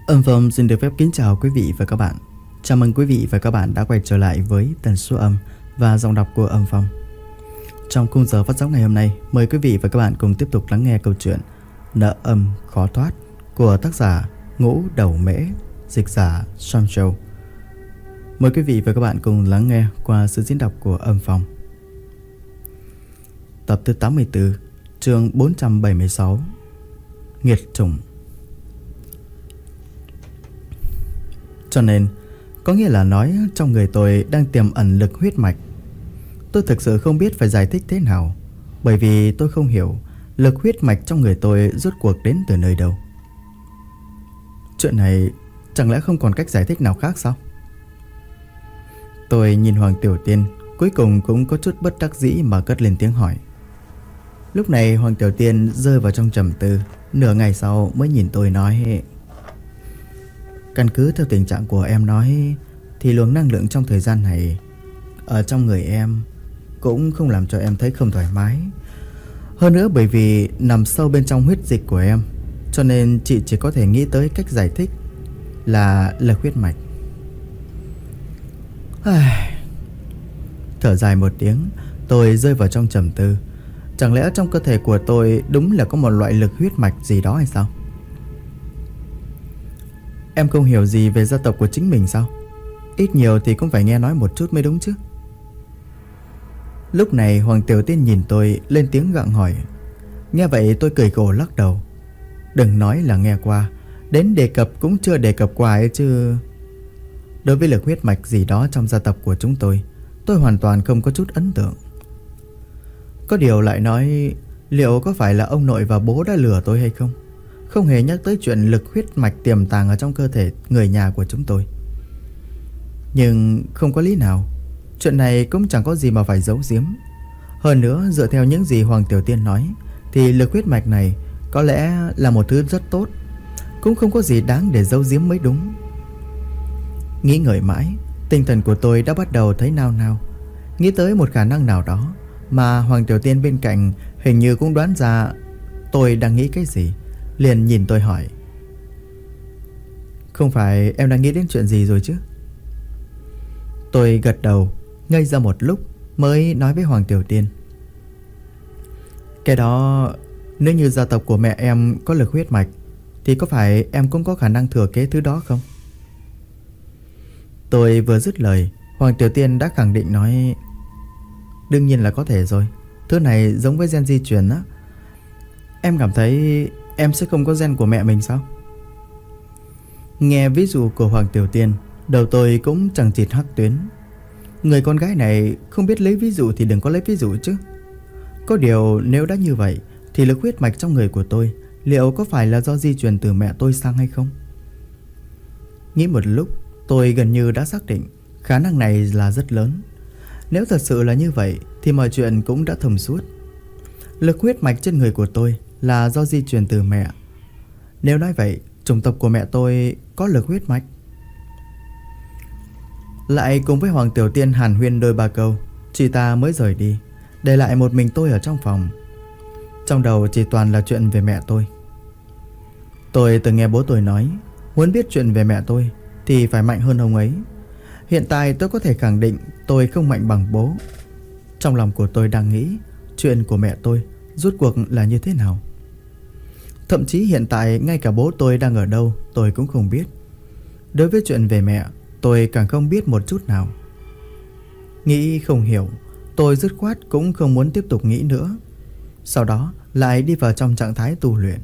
Âm Phong xin được phép kính chào quý vị và các bạn. Chào mừng quý vị và các bạn đã quay trở lại với tần số âm và giọng đọc của Âm Phong. Trong khung giờ phát sóng ngày hôm nay, mời quý vị và các bạn cùng tiếp tục lắng nghe câu chuyện Nợ âm khó thoát của tác giả Ngũ Đầu Mễ, dịch giả Sam Châu. Mời quý vị và các bạn cùng lắng nghe qua sự diễn đọc của Âm Phong. Tập thứ 84, chương 476, Nghiệt chủng. Cho nên, có nghĩa là nói trong người tôi đang tiềm ẩn lực huyết mạch. Tôi thực sự không biết phải giải thích thế nào, bởi vì tôi không hiểu lực huyết mạch trong người tôi rốt cuộc đến từ nơi đâu. Chuyện này chẳng lẽ không còn cách giải thích nào khác sao? Tôi nhìn Hoàng Tiểu Tiên, cuối cùng cũng có chút bất đắc dĩ mà cất lên tiếng hỏi. Lúc này Hoàng Tiểu Tiên rơi vào trong trầm tư, nửa ngày sau mới nhìn tôi nói: căn cứ theo tình trạng của em nói thì luồng năng lượng trong thời gian này ở trong người em cũng không làm cho em thấy không thoải mái. Hơn nữa bởi vì nằm sâu bên trong huyết dịch của em, cho nên chị chỉ có thể nghĩ tới cách giải thích là lực huyết mạch. Thở dài một tiếng, tôi rơi vào trong trầm tư. Chẳng lẽ trong cơ thể của tôi đúng là có một loại lực huyết mạch gì đó hay sao? Em không hiểu gì về gia tộc của chính mình sao? Ít nhiều thì cũng phải nghe nói một chút mới đúng chứ. Lúc này Hoàng Tiểu Tiên nhìn tôi lên tiếng gặng hỏi. Nghe vậy tôi cười khổ lắc đầu. Đừng nói là nghe qua, đến đề cập cũng chưa đề cập qua ấy chứ. Đối với lực huyết mạch gì đó trong gia tộc của chúng tôi hoàn toàn không có chút ấn tượng. Có điều lại nói, liệu có phải là ông nội và bố đã lừa tôi hay không? Không hề nhắc tới chuyện lực huyết mạch tiềm tàng ở trong cơ thể người nhà của chúng tôi. Nhưng không có lý nào, chuyện này cũng chẳng có gì mà phải giấu giếm. Hơn nữa, dựa theo những gì Hoàng Tiểu Tiên nói thì lực huyết mạch này có lẽ là một thứ rất tốt, cũng không có gì đáng để giấu giếm mới đúng. Nghĩ ngợi mãi, tinh thần của tôi đã bắt đầu thấy nao nao, nghĩ tới một khả năng nào đó mà Hoàng Tiểu Tiên bên cạnh hình như cũng đoán ra tôi đang nghĩ cái gì, liền nhìn tôi hỏi: không phải em đang nghĩ đến chuyện gì rồi chứ? Tôi gật đầu, ngây ra một lúc mới nói với Hoàng Tiểu Tiên: cái đó, nếu như gia tộc của mẹ em có lực huyết mạch thì có phải em cũng có khả năng thừa kế thứ đó không? Tôi vừa dứt lời, Hoàng Tiểu Tiên đã khẳng định nói: đương nhiên là có thể rồi. Thứ này giống với gen di truyền á. Em cảm thấy em sẽ không có gen của mẹ mình sao? Nghe ví dụ của Hoàng Tiểu Tiên, đầu tôi cũng chẳng chịt hắc tuyến. Người con gái này không biết lấy ví dụ thì đừng có lấy ví dụ chứ. Có điều nếu đã như vậy thì lực huyết mạch trong người của tôi liệu có phải là do di truyền từ mẹ tôi sang hay không? Nghĩ một lúc, tôi gần như đã xác định khả năng này là rất lớn. Nếu thật sự là như vậy thì mọi chuyện cũng đã thông suốt. Lực huyết mạch trên người của tôi là do di truyền từ mẹ. Nếu nói vậy, chủng tộc của mẹ tôi có lực huyết mạch. Lại cùng với Hoàng Tiểu Tiên hàn huyên đôi ba câu, chị ta mới rời đi, để lại một mình tôi ở trong phòng. Trong đầu chỉ toàn là chuyện về mẹ tôi. Tôi từng nghe bố tôi nói, muốn biết chuyện về mẹ tôi thì phải mạnh hơn ông ấy. Hiện tại tôi có thể khẳng định tôi không mạnh bằng bố. Trong lòng của tôi đang nghĩ chuyện của mẹ tôi rốt cuộc là như thế nào. Thậm chí hiện tại ngay cả bố tôi đang ở đâu tôi cũng không biết. Đối với chuyện về mẹ, tôi càng không biết một chút nào. Nghĩ không hiểu, tôi dứt khoát cũng không muốn tiếp tục nghĩ nữa. Sau đó lại đi vào trong trạng thái tu luyện.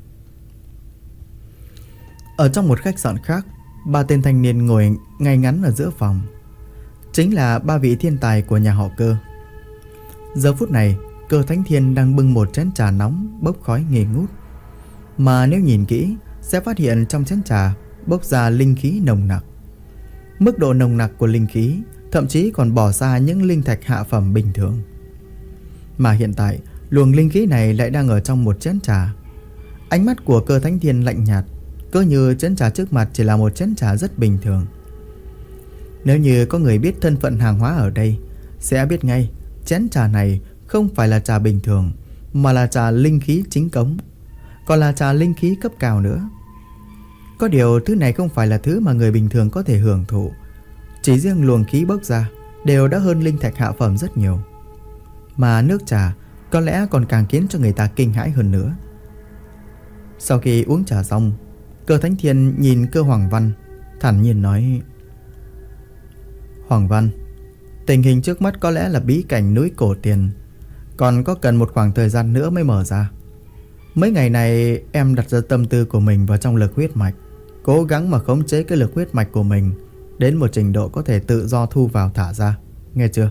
Ở trong một khách sạn khác, ba tên thanh niên ngồi ngay ngắn ở giữa phòng. Chính là ba vị thiên tài của nhà họ Cơ. Giờ phút này, Cơ Thánh Thiên đang bưng một chén trà nóng bốc khói nghi ngút. Mà nếu nhìn kỹ sẽ phát hiện trong chén trà bốc ra linh khí nồng nặc. Mức độ nồng nặc của linh khí thậm chí còn bỏ xa những linh thạch hạ phẩm bình thường. Mà hiện tại luồng linh khí này lại đang ở trong một chén trà. Ánh mắt của Cơ Thánh Thiên lạnh nhạt, cứ như chén trà trước mặt chỉ là một chén trà rất bình thường. Nếu như có người biết thân phận hàng hóa ở đây sẽ biết ngay chén trà này không phải là trà bình thường, mà là trà linh khí chính cống, còn là trà linh khí cấp cao nữa. Có điều thứ này không phải là thứ mà người bình thường có thể hưởng thụ. Chỉ riêng luồng khí bốc ra đều đã hơn linh thạch hạ phẩm rất nhiều. Mà nước trà có lẽ còn càng khiến cho người ta kinh hãi hơn nữa. Sau khi uống trà xong, Cơ Thánh Thiên nhìn Cơ Hoàng Văn, thản nhiên nói: Hoàng Văn, tình hình trước mắt có lẽ là bí cảnh núi cổ tiền, còn có cần một khoảng thời gian nữa mới mở ra. Mấy ngày này em đặt ra tâm tư của mình vào trong lực huyết mạch, cố gắng mà khống chế cái lực huyết mạch của mình đến một trình độ có thể tự do thu vào thả ra, nghe chưa?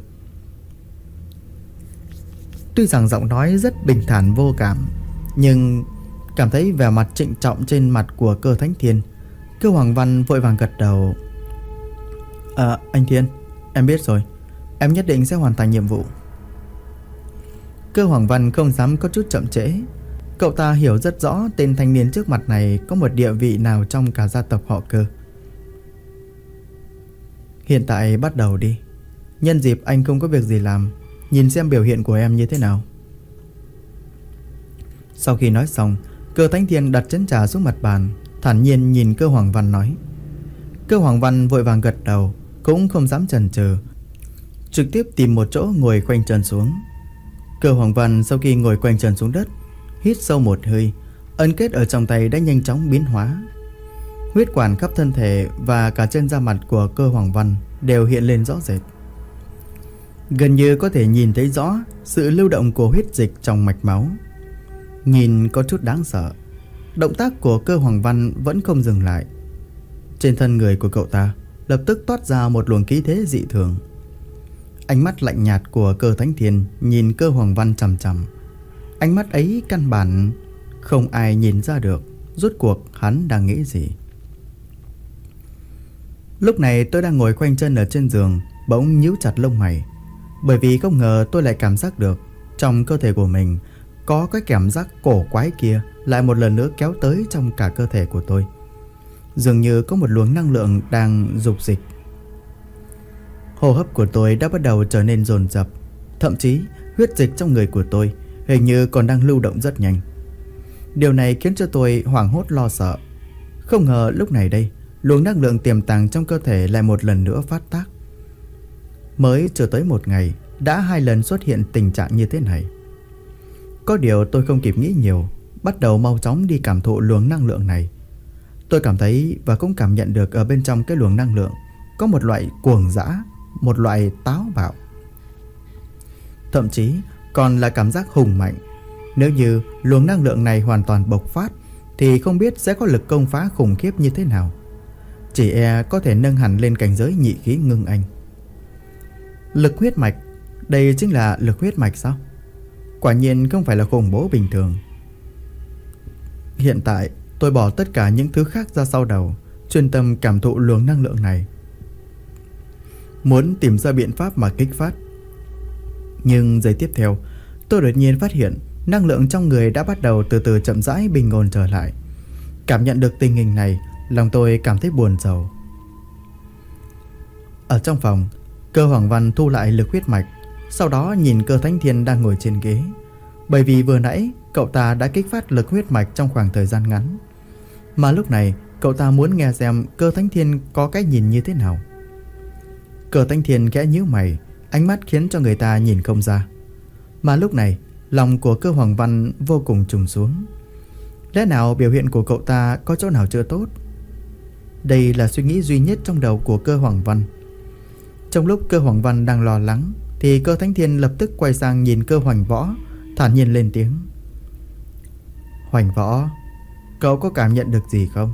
Tuy rằng giọng nói rất bình thản vô cảm, nhưng cảm thấy vẻ mặt trịnh trọng trên mặt của Cơ Thánh Thiên. Cơ Hoàng Văn vội vàng gật đầu: Anh Thiên, em biết rồi, em nhất định sẽ hoàn thành nhiệm vụ. Cơ Hoàng Văn không dám có chút chậm trễ. Cậu ta hiểu rất rõ tên thanh niên trước mặt này có một địa vị nào trong cả gia tộc họ Cơ. Hiện tại bắt đầu đi. Nhân dịp anh không có việc gì làm, nhìn xem biểu hiện của em như thế nào. Sau khi nói xong, Cơ Thánh Thiên đặt chén trà xuống mặt bàn, thản nhiên nhìn Cơ Hoàng Văn nói. Cơ Hoàng Văn vội vàng gật đầu, cũng không dám chần chừ, trực tiếp tìm một chỗ ngồi khoanh chân xuống. Cơ Hoàng Văn sau khi ngồi khoanh chân xuống đất, hít sâu một hơi, ấn kết ở trong tay đã nhanh chóng biến hóa. Huyết quản khắp thân thể và cả trên da mặt của Cơ Hoàng Văn đều hiện lên rõ rệt. Gần như có thể nhìn thấy rõ sự lưu động của huyết dịch trong mạch máu. Nhìn có chút đáng sợ. Động tác của Cơ Hoàng Văn vẫn không dừng lại. Trên thân người của cậu ta lập tức toát ra một luồng khí thế dị thường. Ánh mắt lạnh nhạt của Cơ Thánh Thiên nhìn Cơ Hoàng Văn chằm chằm. Ánh mắt ấy căn bản không ai nhìn ra được rốt cuộc hắn đang nghĩ gì. Lúc này tôi đang ngồi khoanh chân ở trên giường, bỗng nhíu chặt lông mày, bởi vì không ngờ tôi lại cảm giác được trong cơ thể của mình có cái cảm giác cổ quái kia lại một lần nữa kéo tới trong cả cơ thể của tôi. Dường như có một luồng năng lượng đang dục dịch. Hô hấp của tôi đã bắt đầu trở nên dồn dập, thậm chí huyết dịch trong người của tôi hình như còn đang lưu động rất nhanh. Điều này khiến cho tôi hoảng hốt lo sợ. Không ngờ lúc này đây, luồng năng lượng tiềm tàng trong cơ thể lại một lần nữa phát tác. Mới chưa tới một ngày đã 2 lần xuất hiện tình trạng như thế này. Có điều tôi không kịp nghĩ nhiều, bắt đầu mau chóng đi cảm thụ luồng năng lượng này. Tôi cảm thấy và cũng cảm nhận được ở bên trong cái luồng năng lượng có một loại cuồng dã, một loại táo bạo, thậm chí còn là cảm giác hùng mạnh. Nếu như luồng năng lượng này hoàn toàn bộc phát thì không biết sẽ có lực công phá khủng khiếp như thế nào. Chỉ e có thể nâng hẳn lên cảnh giới nhị khí ngưng anh. Lực huyết mạch, đây chính là lực huyết mạch sao? Quả nhiên không phải là khủng bố bình thường. Hiện tại tôi bỏ tất cả những thứ khác ra sau đầu, chuyên tâm cảm thụ luồng năng lượng này, muốn tìm ra biện pháp mà kích phát. Nhưng giây tiếp theo, tôi đột nhiên phát hiện năng lượng trong người đã bắt đầu từ từ chậm rãi bình ổn trở lại. Cảm nhận được tình hình này, lòng tôi cảm thấy buồn rầu. Ở trong phòng, Cơ Hoàng Văn thu lại lực huyết mạch, sau đó nhìn Cơ Thánh Thiên đang ngồi trên ghế. Bởi vì vừa nãy cậu ta đã kích phát lực huyết mạch trong khoảng thời gian ngắn, mà lúc này cậu ta muốn nghe xem Cơ Thánh Thiên có cái nhìn như thế nào. Cơ Thánh Thiên khẽ nhíu mày, ánh mắt khiến cho người ta nhìn không ra. Mà lúc này lòng của Cơ Hoàng Văn vô cùng trùng xuống. Lẽ nào biểu hiện của cậu ta có chỗ nào chưa tốt? Đây là suy nghĩ duy nhất trong đầu của Cơ Hoàng Văn. Trong lúc Cơ Hoàng Văn đang lo lắng thì Cơ Thánh Thiên lập tức quay sang nhìn Cơ Hoành Võ, thản nhiên lên tiếng. Hoành Võ, cậu có cảm nhận được gì không?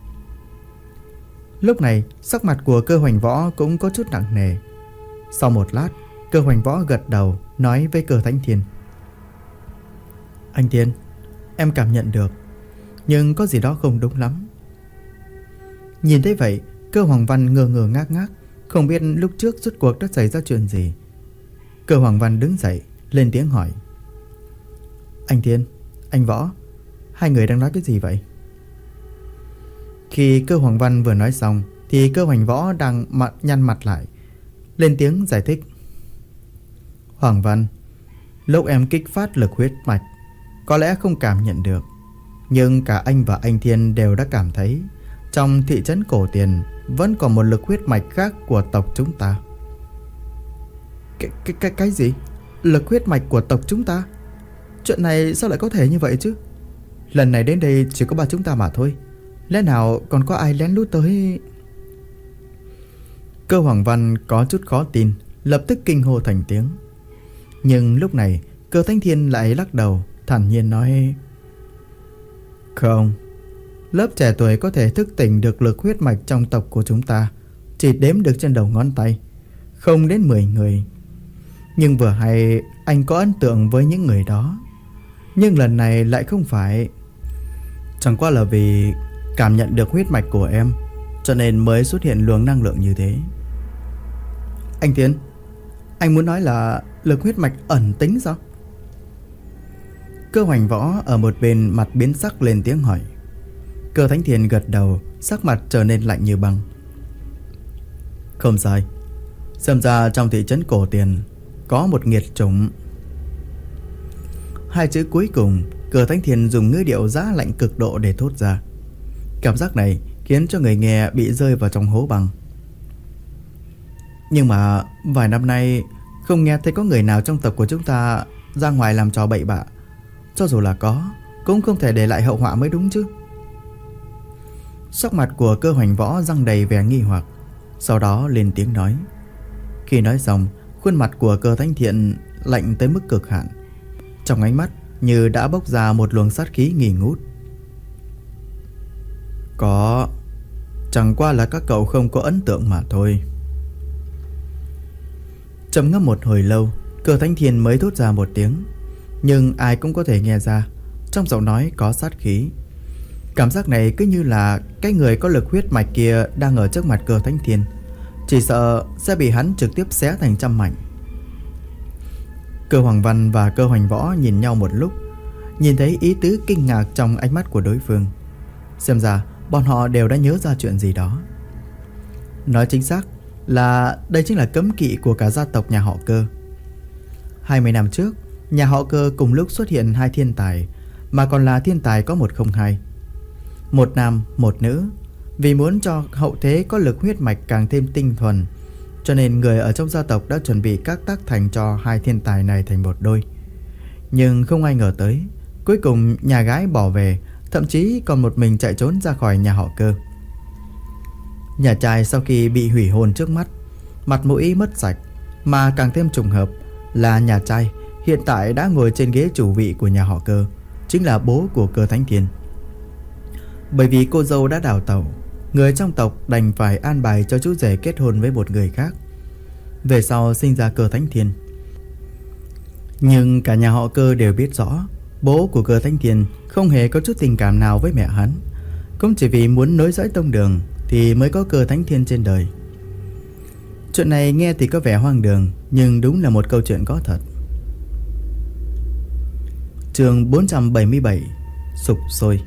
Lúc này sắc mặt của Cơ Hoành Võ cũng có chút nặng nề. Sau một lát, Cơ Hoành Võ gật đầu nói với Cơ Thánh Thiên. Anh Thiên, em cảm nhận được, nhưng có gì đó không đúng lắm. Nhìn thấy vậy, Cơ Hoàng Văn ngơ ngơ ngác ngác, không biết lúc trước rốt cuộc đã xảy ra chuyện gì. Cơ Hoàng Văn đứng dậy, lên tiếng hỏi. Anh Thiên, anh Võ, hai người đang nói cái gì vậy? Khi Cơ Hoàng Văn vừa nói xong thì Cơ Hoành Võ đang nhăn mặt lại, lên tiếng giải thích. Hoàng Văn, lúc em kích phát lực huyết mạch có lẽ không cảm nhận được, nhưng cả anh và anh Thiên đều đã cảm thấy trong thị trấn Cổ Tiền vẫn còn một lực huyết mạch khác của tộc chúng ta. Cái gì? Lực huyết mạch của tộc chúng ta? Chuyện này sao lại có thể như vậy chứ? Lần này đến đây chỉ có ba chúng ta mà thôi, lẽ nào còn có ai lén lút tới? Cơ Hoàng Văn có chút khó tin, lập tức kinh hô thành tiếng. Nhưng lúc này Cơ Thánh Thiên lại lắc đầu, thản nhiên nói: Không, lớp trẻ tuổi có thể thức tỉnh được lực huyết mạch trong tộc của chúng ta chỉ đếm được trên đầu ngón tay, không đến 10 người. Nhưng vừa hay anh có ấn tượng với những người đó, nhưng lần này lại không phải. Chẳng qua là vì cảm nhận được huyết mạch của em, cho nên mới xuất hiện luồng năng lượng như thế. Anh Tiến, anh muốn nói là lực huyết mạch ẩn tính sao? Cơ Hoành Võ ở một bên mặt biến sắc lên tiếng hỏi. Cơ Thánh Thiên gật đầu, sắc mặt trở nên lạnh như băng. Không sai, xem ra trong thị trấn Cổ Tiền có một nghiệt chủng. Hai chữ cuối cùng Cơ Thánh Thiên dùng ngữ điệu giá lạnh cực độ để thốt ra. Cảm giác này khiến cho người nghe bị rơi vào trong hố băng. Nhưng mà vài năm nay không nghe thấy có người nào trong tộc của chúng ta ra ngoài làm trò bậy bạ. Cho dù là có, cũng không thể để lại hậu họa mới đúng chứ. Sắc mặt của Cơ Hoành Võ răng đầy vẻ nghi hoặc, sau đó lên tiếng nói. Khi nói xong, khuôn mặt của Cơ Thánh Thiện lạnh tới mức cực hạn, trong ánh mắt như đã bốc ra một luồng sát khí nghi ngút. Có, chẳng qua là các cậu không có ấn tượng mà thôi. Trầm ngâm một hồi lâu, Cơ Thánh Thiên mới thốt ra một tiếng, nhưng ai cũng có thể nghe ra trong giọng nói có sát khí. Cảm giác này cứ như là cái người có lực huyết mạch kia đang ở trước mặt Cơ Thánh Thiên, chỉ sợ sẽ bị hắn trực tiếp xé thành trăm mảnh. Cơ Hoàng Văn và Cơ Hoành Võ nhìn nhau một lúc, nhìn thấy ý tứ kinh ngạc trong ánh mắt của đối phương. Xem ra bọn họ đều đã nhớ ra chuyện gì đó. Nói chính xác là đây chính là cấm kỵ của cả gia tộc nhà họ Cơ. 20 năm trước, nhà họ Cơ cùng lúc xuất hiện hai thiên tài, mà còn là thiên tài có 102. Một nam, một nữ. Vì muốn cho hậu thế có lực huyết mạch càng thêm tinh thuần, cho nên người ở trong gia tộc đã chuẩn bị các tác thành cho hai thiên tài này thành một đôi. Nhưng không ai ngờ tới, cuối cùng nhà gái bỏ về, thậm chí còn một mình chạy trốn ra khỏi nhà họ Cơ. Nhà trai sau khi bị hủy hôn trước mắt, mặt mũi mất sạch, mà càng thêm trùng hợp là nhà trai hiện tại đã ngồi trên ghế chủ vị của nhà họ Cơ, chính là bố của Cơ Thánh Thiên. Bởi vì cô dâu đã đào tẩu, người trong tộc đành phải an bài cho chú rể kết hôn với một người khác, về sau sinh ra Cơ Thánh Thiên. Nhưng cả nhà họ Cơ đều biết rõ bố của Cơ Thánh Thiên không hề có chút tình cảm nào với mẹ hắn, cũng chỉ vì muốn nối dõi tông đường thì mới có Cơ Thánh Thiên trên đời. Chuyện này nghe thì có vẻ hoang đường, nhưng đúng là một câu chuyện có thật. Chương 477 Sục sôi.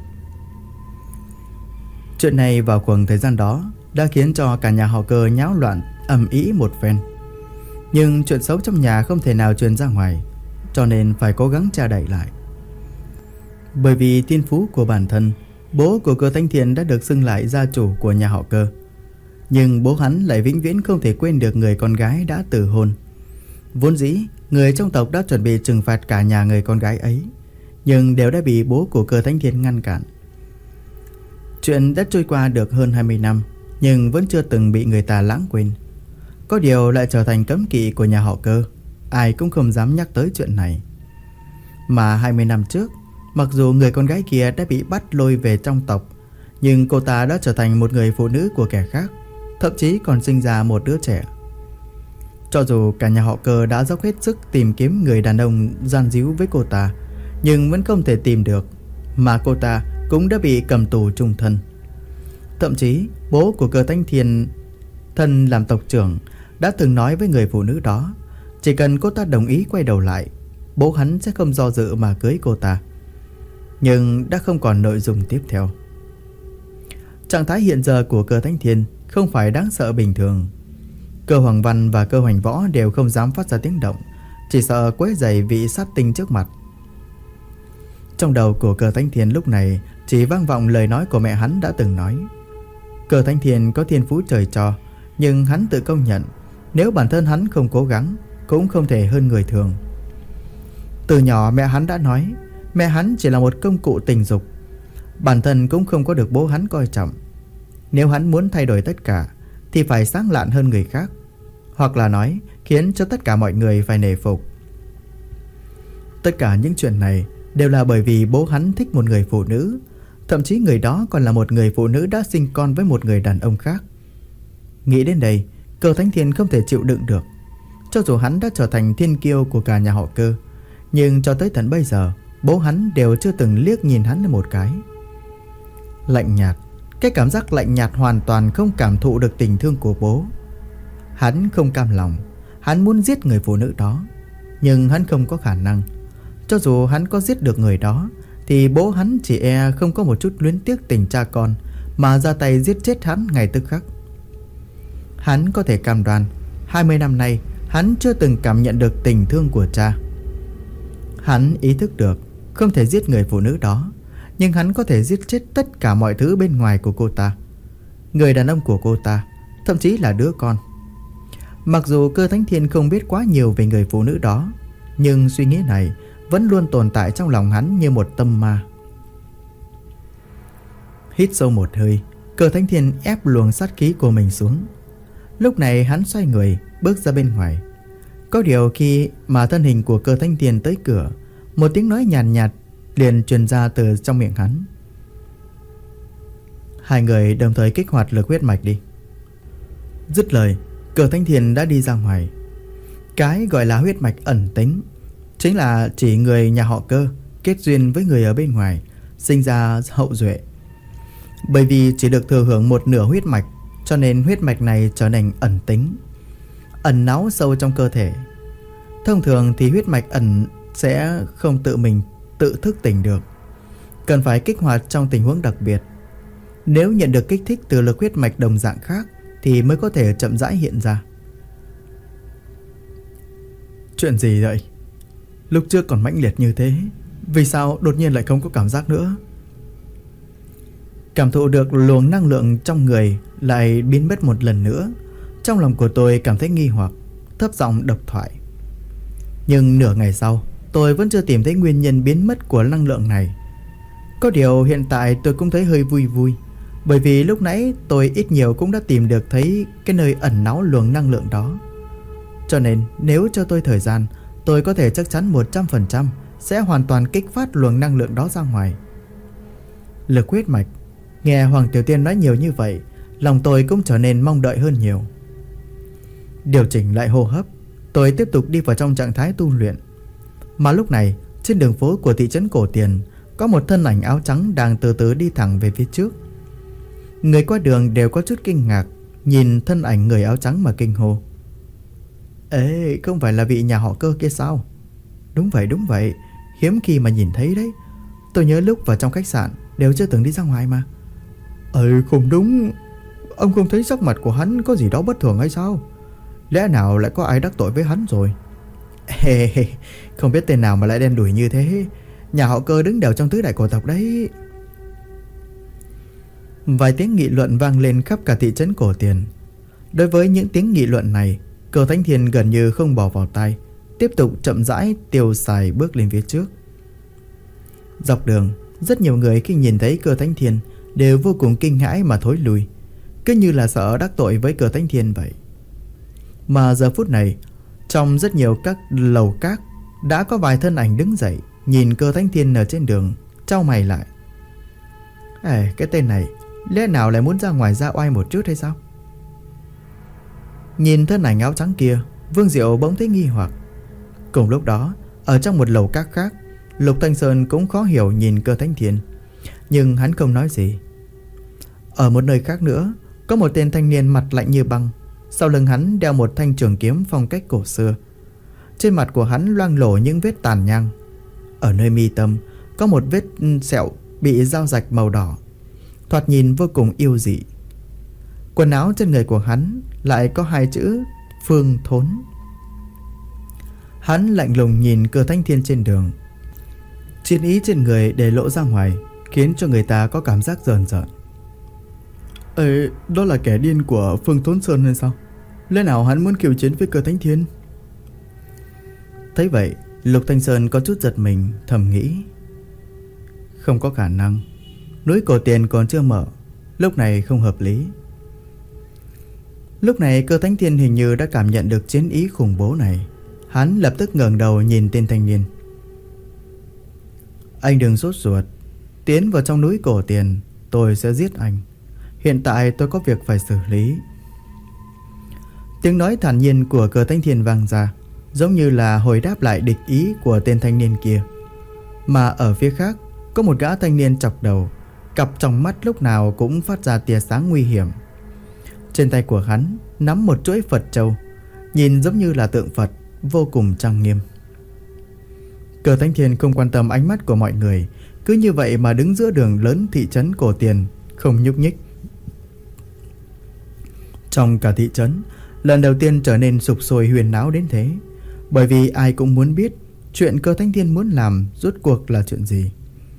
Chuyện này vào khoảng thời gian đó đã khiến cho cả nhà họ Cơ nháo loạn ầm ĩ một phen. Nhưng chuyện xấu trong nhà không thể nào truyền ra ngoài, cho nên phải cố gắng che đậy lại. Bởi vì thiên phú của bản thân, bố của Cơ Thánh Thiên đã được xưng lại gia chủ của nhà họ Cơ. Nhưng bố hắn lại vĩnh viễn không thể quên được người con gái đã từ hôn. Vốn dĩ người trong tộc đã chuẩn bị trừng phạt cả nhà người con gái ấy, nhưng đều đã bị bố của Cơ Thánh Thiên ngăn cản. Chuyện đã trôi qua được hơn 20 năm, nhưng vẫn chưa từng bị người ta lãng quên. Có điều lại trở thành cấm kỵ của nhà họ Cơ, ai cũng không dám nhắc tới chuyện này. Mà 20 năm trước, mặc dù người con gái kia đã bị bắt lôi về trong tộc, nhưng cô ta đã trở thành một người phụ nữ của kẻ khác, thậm chí còn sinh ra một đứa trẻ. Cho dù cả nhà họ Cơ đã dốc hết sức tìm kiếm người đàn ông gian díu với cô ta, nhưng vẫn không thể tìm được, mà cô ta cũng đã bị cầm tù chung thân. Thậm chí bố của Cơ Thánh Thiên, thân làm tộc trưởng, đã từng nói với người phụ nữ đó, chỉ cần cô ta đồng ý quay đầu lại, bố hắn sẽ không do dự mà cưới cô ta. Nhưng đã không còn nội dung tiếp theo. Trạng thái hiện giờ của Cơ Thánh Thiên không phải đáng sợ bình thường. Cơ Hoàng Văn và Cơ Hoành Võ đều không dám phát ra tiếng động, chỉ sợ quấy rầy vị sát tinh trước mặt. Trong đầu của Cơ Thánh Thiên lúc này chỉ vang vọng lời nói của mẹ hắn đã từng nói: Cơ Thánh Thiên có thiên phú trời cho, nhưng hắn tự công nhận nếu bản thân hắn không cố gắng cũng không thể hơn người thường. Từ nhỏ mẹ hắn đã nói mẹ hắn chỉ là một công cụ tình dục. Bản thân cũng không có được bố hắn coi trọng. Nếu hắn muốn thay đổi tất cả thì phải sáng lạn hơn người khác, hoặc là nói khiến cho tất cả mọi người phải nể phục. Tất cả những chuyện này đều là bởi vì bố hắn thích một người phụ nữ, thậm chí người đó còn là một người phụ nữ đã sinh con với một người đàn ông khác. Nghĩ đến đây, Cơ Thánh Thiên không thể chịu đựng được. Cho dù hắn đã trở thành thiên kiêu của cả nhà họ Cơ, nhưng cho tới tận bây giờ bố hắn đều chưa từng liếc nhìn hắn một cái. Lạnh nhạt, cái cảm giác lạnh nhạt hoàn toàn không cảm thụ được tình thương của bố. Hắn không cam lòng, hắn muốn giết người phụ nữ đó, nhưng hắn không có khả năng. Cho dù hắn có giết được người đó thì bố hắn chỉ e không có một chút luyến tiếc tình cha con mà ra tay giết chết hắn ngay tức khắc. Hắn có thể cam đoan 20 năm nay hắn chưa từng cảm nhận được tình thương của cha. Hắn ý thức được không thể giết người phụ nữ đó, nhưng hắn có thể giết chết tất cả mọi thứ bên ngoài của cô ta, người đàn ông của cô ta, thậm chí là đứa con. Mặc dù Cơ Thánh Thiên không biết quá nhiều về người phụ nữ đó, nhưng suy nghĩ này vẫn luôn tồn tại trong lòng hắn như một tâm ma. Hít sâu một hơi, Cơ Thánh Thiên ép luồng sát khí của mình xuống. Lúc này hắn xoay người bước ra bên ngoài. Có điều khi mà thân hình của Cơ Thánh Thiên tới cửa, một tiếng nói nhàn nhạt liền truyền ra từ trong miệng hắn. Hai người đồng thời kích hoạt lực huyết mạch đi. Dứt lời, Cơ Thánh Thiên đã đi ra ngoài. Cái gọi là huyết mạch ẩn tính chính là chỉ người nhà họ Cơ kết duyên với người ở bên ngoài, sinh ra hậu duệ. Bởi vì chỉ được thừa hưởng một nửa huyết mạch, cho nên huyết mạch này trở nên ẩn tính, ẩn náu sâu trong cơ thể. Thông thường thì huyết mạch ẩn sẽ không tự mình tự thức tỉnh được, cần phải kích hoạt trong tình huống đặc biệt. Nếu nhận được kích thích từ lực huyết mạch đồng dạng khác thì mới có thể chậm rãi hiện ra. Chuyện gì vậy? Lúc trước còn mãnh liệt như thế, vì sao đột nhiên lại không có cảm giác nữa? Cảm thụ được luồng năng lượng trong người lại biến mất một lần nữa, trong lòng của tôi cảm thấy nghi hoặc, thấp giọng độc thoại. Nhưng nửa ngày sau, tôi vẫn chưa tìm thấy nguyên nhân biến mất của năng lượng này. Có điều hiện tại tôi cũng thấy hơi vui vui, bởi vì lúc nãy tôi ít nhiều cũng đã tìm được thấy cái nơi ẩn náu luồng năng lượng đó. Cho nên nếu cho tôi thời gian, tôi có thể chắc chắn 100% sẽ hoàn toàn kích phát luồng năng lượng đó ra ngoài. Lực huyết mạch. Nghe Hoàng Tiểu Tiên nói nhiều như vậy, lòng tôi cũng trở nên mong đợi hơn nhiều. Điều chỉnh lại hô hấp, tôi tiếp tục đi vào trong trạng thái tu luyện. Mà lúc này, trên đường phố của thị trấn Cổ Tiền, có một thân ảnh áo trắng đang từ từ đi thẳng về phía trước. Người qua đường đều có chút kinh ngạc, nhìn thân ảnh người áo trắng mà kinh hô. Ê, không phải là vị nhà họ Cơ kia sao? Đúng vậy, hiếm khi mà nhìn thấy đấy. Tôi nhớ lúc vào trong khách sạn đều chưa từng đi ra ngoài mà. Không đúng. Ông không thấy sắc mặt của hắn có gì đó bất thường hay sao? Lẽ nào lại có ai đắc tội với hắn rồi? Không biết tên nào mà lại đen đủi như thế. Nhà họ Cơ đứng đầu trong tứ đại cổ tộc đấy. Vài tiếng nghị luận vang lên khắp cả thị trấn Cổ Tiền. Đối với những tiếng nghị luận này, Cơ Thánh Thiên gần như không bỏ vào tai, tiếp tục chậm rãi tiêu xài bước lên phía trước. Dọc đường, rất nhiều người khi nhìn thấy Cơ Thánh Thiên đều vô cùng kinh hãi mà thối lui, cứ như là sợ đắc tội với Cơ Thánh Thiên vậy. Mà giờ phút này, trong rất nhiều các lầu các đã có vài thân ảnh đứng dậy, nhìn Cơ Thánh Thiên ở trên đường, chau mày lại. Cái tên này lẽ nào lại muốn ra ngoài ra oai một chút hay sao? Nhìn thân ảnh áo trắng kia, Vương Diệu bỗng thấy nghi hoặc. Cùng lúc đó, ở trong một lầu các khác, Lục Thanh Sơn cũng khó hiểu nhìn Cơ Thánh Thiên, nhưng hắn không nói gì. Ở một nơi khác nữa, có một tên thanh niên mặt lạnh như băng, sau lưng hắn đeo một thanh trường kiếm phong cách cổ xưa. Trên mặt của hắn loang lổ những vết tàn nhang. Ở nơi mi tâm có một vết sẹo bị dao rạch màu đỏ, thoạt nhìn vô cùng yêu dị. Quần áo trên người của hắn lại có hai chữ Phương Thốn. Hắn lạnh lùng nhìn Cơ Thánh Thiên trên đường. Chiến ý trên người để lộ ra ngoài, khiến cho người ta có cảm giác rờn rợn. Đó là kẻ điên của Phương Thốn Sơn hay sao? Lẽ nào hắn muốn khiêu chiến với Cơ Thánh Thiên? Thấy vậy, Lục Thanh Sơn có chút giật mình, thầm nghĩ. Không có khả năng. Núi Cổ Tiền còn chưa mở, lúc này không hợp lý. Lúc này Cơ Thánh Thiên hình như đã cảm nhận được chiến ý khủng bố này. Hắn lập tức ngẩng đầu nhìn tên thanh niên. Anh đừng sốt ruột. Tiến vào trong núi Cổ Tiền, tôi sẽ giết anh. Hiện tại tôi có việc phải xử lý. Tiếng nói thản nhiên của Cơ Thánh Thiên vang ra, giống như là hồi đáp lại địch ý của tên thanh niên kia. Mà ở phía khác, có một gã thanh niên chọc đầu, cặp trong mắt lúc nào cũng phát ra tia sáng nguy hiểm. Trên tay của hắn nắm một chuỗi Phật châu, nhìn giống như là tượng Phật, vô cùng trang nghiêm. Cơ Thánh Thiên không quan tâm ánh mắt của mọi người, cứ như vậy mà đứng giữa đường lớn thị trấn Cổ Tiền, không nhúc nhích. Trong cả thị trấn, lần đầu tiên trở nên sục sôi huyền náo đến thế, bởi vì ai cũng muốn biết chuyện Cơ Thánh Thiên muốn làm rốt cuộc là chuyện gì.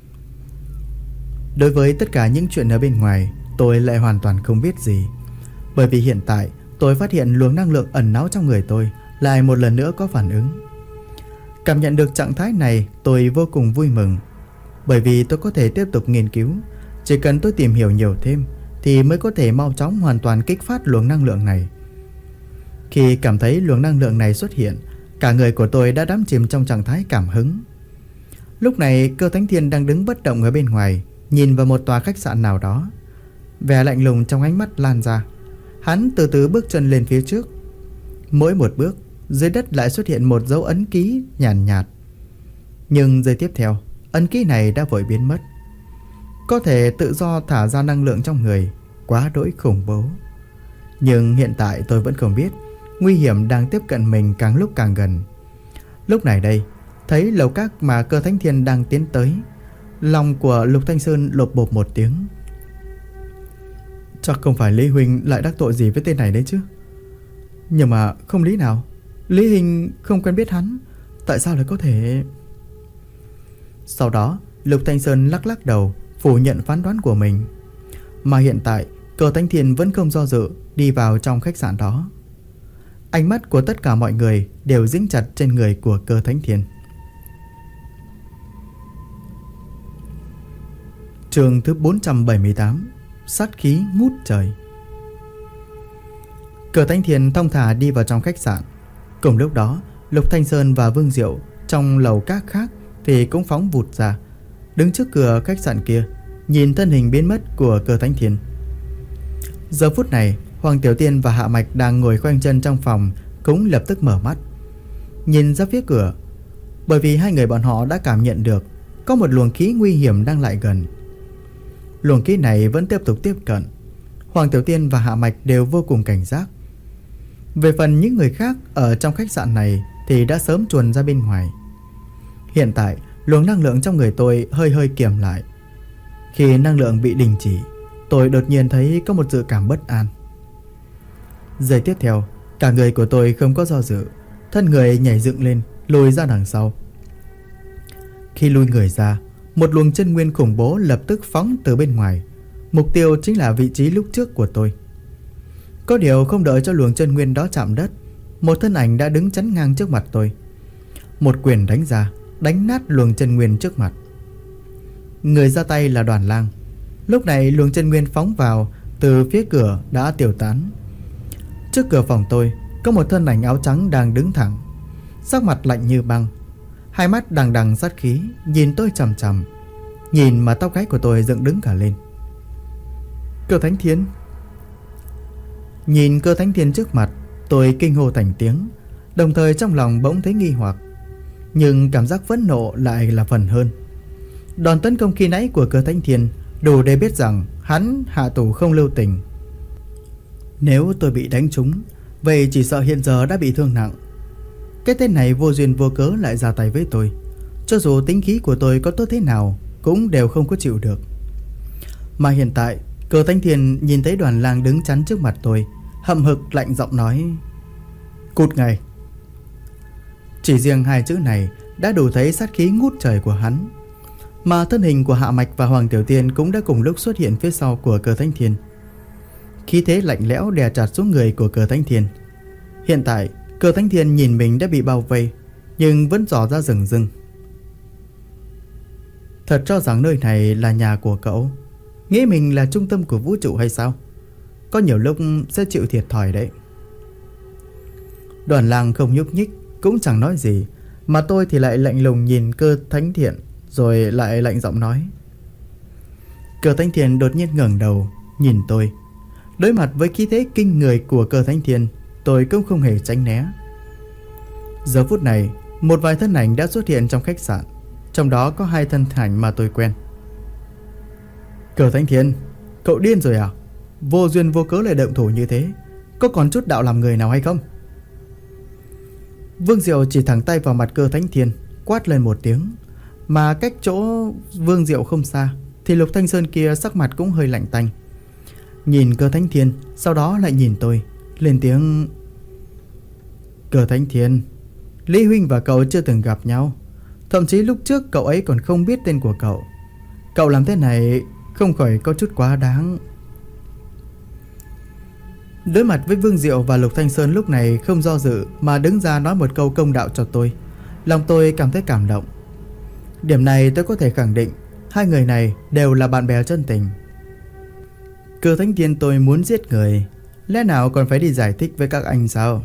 Đối với tất cả những chuyện ở bên ngoài, tôi lại hoàn toàn không biết gì, bởi vì hiện tại tôi phát hiện luồng năng lượng ẩn náu trong người tôi lại một lần nữa có phản ứng. Cảm nhận được trạng thái này, tôi vô cùng vui mừng, bởi vì tôi có thể tiếp tục nghiên cứu. Chỉ cần tôi tìm hiểu nhiều thêm thì mới có thể mau chóng hoàn toàn kích phát luồng năng lượng này. Khi cảm thấy luồng năng lượng này xuất hiện, cả người của tôi đã đắm chìm trong trạng thái cảm hứng. Lúc này Cơ Thánh Thiên đang đứng bất động ở bên ngoài, nhìn vào một tòa khách sạn nào đó. Vẻ lạnh lùng trong ánh mắt lan ra. Hắn từ từ bước chân lên phía trước. Mỗi một bước, dưới đất lại xuất hiện một dấu ấn ký nhàn nhạt. Nhưng giây tiếp theo, ấn ký này đã vội biến mất. Có thể tự do thả ra năng lượng trong người, quá đỗi khủng bố. Nhưng hiện tại tôi vẫn không biết nguy hiểm đang tiếp cận mình càng lúc càng gần. Lúc này đây, thấy lầu các mà Cơ Thánh Thiên đang tiến tới, lòng của Lục Thanh Sơn lột bột một tiếng. Chắc không phải Lý Huynh lại đắc tội gì với tên này đấy chứ? Nhưng mà không lý nào, Lý Huynh không quen biết hắn, tại sao lại có thể... Sau đó Lục Thanh Sơn lắc lắc đầu, phủ nhận phán đoán của mình. Mà hiện tại Cơ Thánh Thiên vẫn không do dự đi vào trong khách sạn đó. Ánh mắt của tất cả mọi người đều dính chặt trên người của Cơ Thánh Thiên. Chương thứ 478, sát khí ngút trời. Cơ Thánh Thiên thong thả đi vào trong khách sạn. Cùng lúc đó, Lục Thanh Sơn và Vương Diệu trong lầu các khác thì cũng phóng vụt ra, đứng trước cửa khách sạn kia, nhìn thân hình biến mất của Cơ Thánh Thiên. Giờ phút này, Hoàng Tiểu Tiên và Hạ Mạch đang ngồi khoanh chân trong phòng cũng lập tức mở mắt, nhìn ra phía cửa, bởi vì hai người bọn họ đã cảm nhận được có một luồng khí nguy hiểm đang lại gần. Luồng khí này vẫn tiếp tục tiếp cận. Hoàng Tiểu Tiên và Hạ Mạch đều vô cùng cảnh giác. Về phần những người khác ở trong khách sạn này thì đã sớm chuồn ra bên ngoài. Hiện tại luồng năng lượng trong người tôi hơi kiềm lại. Khi năng lượng bị đình chỉ, tôi đột nhiên thấy có một dự cảm bất an. Giây tiếp theo, cả người của tôi không có do dự, thân người nhảy dựng lên, lùi ra đằng sau. Khi lùi người ra, một luồng chân nguyên khủng bố lập tức phóng từ bên ngoài. Mục tiêu chính là vị trí lúc trước của tôi. Có điều không đợi cho luồng chân nguyên đó chạm đất, một thân ảnh đã đứng chắn ngang trước mặt tôi. Một quyền đánh ra, đánh nát luồng chân nguyên trước mặt. Người ra tay là Đoàn Lang. Lúc này luồng chân nguyên phóng vào từ phía cửa đã tiêu tán. Trước cửa phòng tôi có một thân ảnh áo trắng đang đứng thẳng, sắc mặt lạnh như băng, hai mắt đằng đằng sát khí, nhìn tôi chằm chằm. Nhìn mà tóc gáy của tôi dựng đứng cả lên. Cơ Thánh Thiên. Nhìn Cơ Thánh Thiên trước mặt, tôi kinh hô thành tiếng, đồng thời trong lòng bỗng thấy nghi hoặc, nhưng cảm giác phẫn nộ lại là phần hơn. Đòn tấn công khi nãy của Cơ Thánh Thiên đủ để biết rằng hắn hạ thủ không lưu tình. Nếu tôi bị đánh trúng, vậy chỉ sợ hiện giờ đã bị thương nặng. Cái tên này vô duyên vô cớ lại ra tay với tôi, cho dù tính khí của tôi có tốt thế nào cũng đều không có chịu được. Mà hiện tại Cơ Thánh Thiên nhìn thấy Đoàn Lang đứng chắn trước mặt tôi, hậm hực lạnh giọng nói: "Cút ngay." Chỉ riêng hai chữ này đã đủ thấy sát khí ngút trời của hắn. Mà thân hình của Hạ Mạch và Hoàng Tiểu Tiên cũng đã cùng lúc xuất hiện phía sau của Cơ Thánh Thiên. Khí thế lạnh lẽo đè chặt xuống người của Cờ Thánh Thiên. Hiện tại Cờ Thánh Thiên nhìn mình đã bị bao vây, nhưng vẫn dò ra rừng rưng. Thật cho rằng nơi này là nhà của cậu? Nghĩ mình là trung tâm của vũ trụ hay sao? Có nhiều lúc sẽ chịu thiệt thòi đấy. Đoàn Lang không nhúc nhích, cũng chẳng nói gì, mà tôi thì lại lạnh lùng nhìn Cơ Thánh Thiện, rồi lại lạnh giọng nói. Cờ Thánh Thiên đột nhiên ngẩng đầu nhìn tôi. Đối mặt với khí thế kinh người của Cờ Thánh Thiên, tôi cũng không hề tránh né. Giờ phút này, một vài thân ảnh đã xuất hiện trong khách sạn, trong đó có 2 thân ảnh mà tôi quen. Cờ Thánh Thiên, cậu điên rồi à? Vô duyên vô cớ lại động thủ như thế, có còn chút đạo làm người nào hay không? Vương Diệu chỉ thẳng tay vào mặt Cơ Thánh Thiên, quát lên một tiếng. Mà cách chỗ Vương Diệu không xa thì Lục Thanh Sơn kia sắc mặt cũng hơi lạnh tanh. Nhìn Cơ Thánh Thiên, sau đó lại nhìn tôi, lên tiếng. Cờ Thánh Thiên, Lý huynh và cậu chưa từng gặp nhau, thậm chí lúc trước cậu ấy còn không biết tên của cậu. Cậu làm thế này không khỏi có chút quá đáng. Đối mặt với Vương Diệu và Lục Thanh Sơn lúc này không do dự mà đứng ra nói một câu công đạo cho tôi. Lòng tôi cảm thấy cảm động. Điểm này tôi có thể khẳng định 2 người này đều là bạn bè chân tình. Cờ Thánh Thiên tôi muốn giết người, lẽ nào còn phải đi giải thích với các anh sao?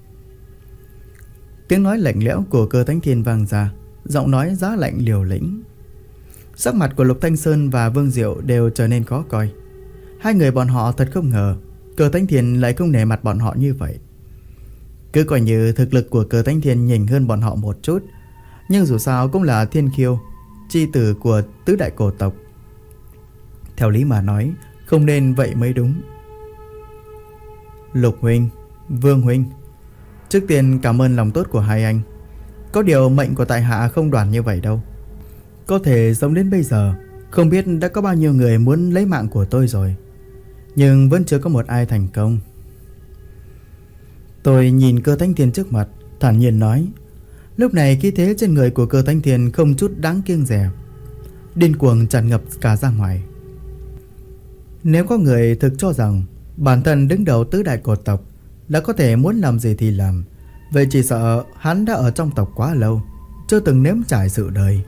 Tiếng nói lạnh lẽo của Cờ Thánh Thiên vang ra, giọng nói giá lạnh liều lĩnh. Sắc mặt của Lục Thanh Sơn và Vương Diệu đều trở nên khó coi. 2 người bọn họ thật không ngờ Cờ Thánh Thiên lại không nể mặt bọn họ như vậy. Cứ coi như thực lực của Cờ Thánh Thiên nhỉnh hơn bọn họ một chút, nhưng dù sao cũng là thiên kiêu, chi tử của tứ đại cổ tộc. Theo lý mà nói, không nên vậy mới đúng. Lục huynh, Vương huynh, trước tiên cảm ơn lòng tốt của hai anh. Có điều mệnh của tại hạ không đoản như vậy đâu. Có thể sống đến bây giờ, không biết đã có bao nhiêu người muốn lấy mạng của tôi rồi, nhưng vẫn chưa có một ai thành công. Tôi nhìn Cơ Thánh Thiên trước mặt, thản nhiên nói. Lúc này khí thế trên người của Cơ Thánh Thiên không chút đáng kiêng dè, điên cuồng tràn ngập cả ra ngoài. Nếu có người thực cho rằng bản thân đứng đầu tứ đại cổ tộc đã có thể muốn làm gì thì làm, vậy chỉ sợ hắn đã ở trong tộc quá lâu, chưa từng nếm trải sự đời.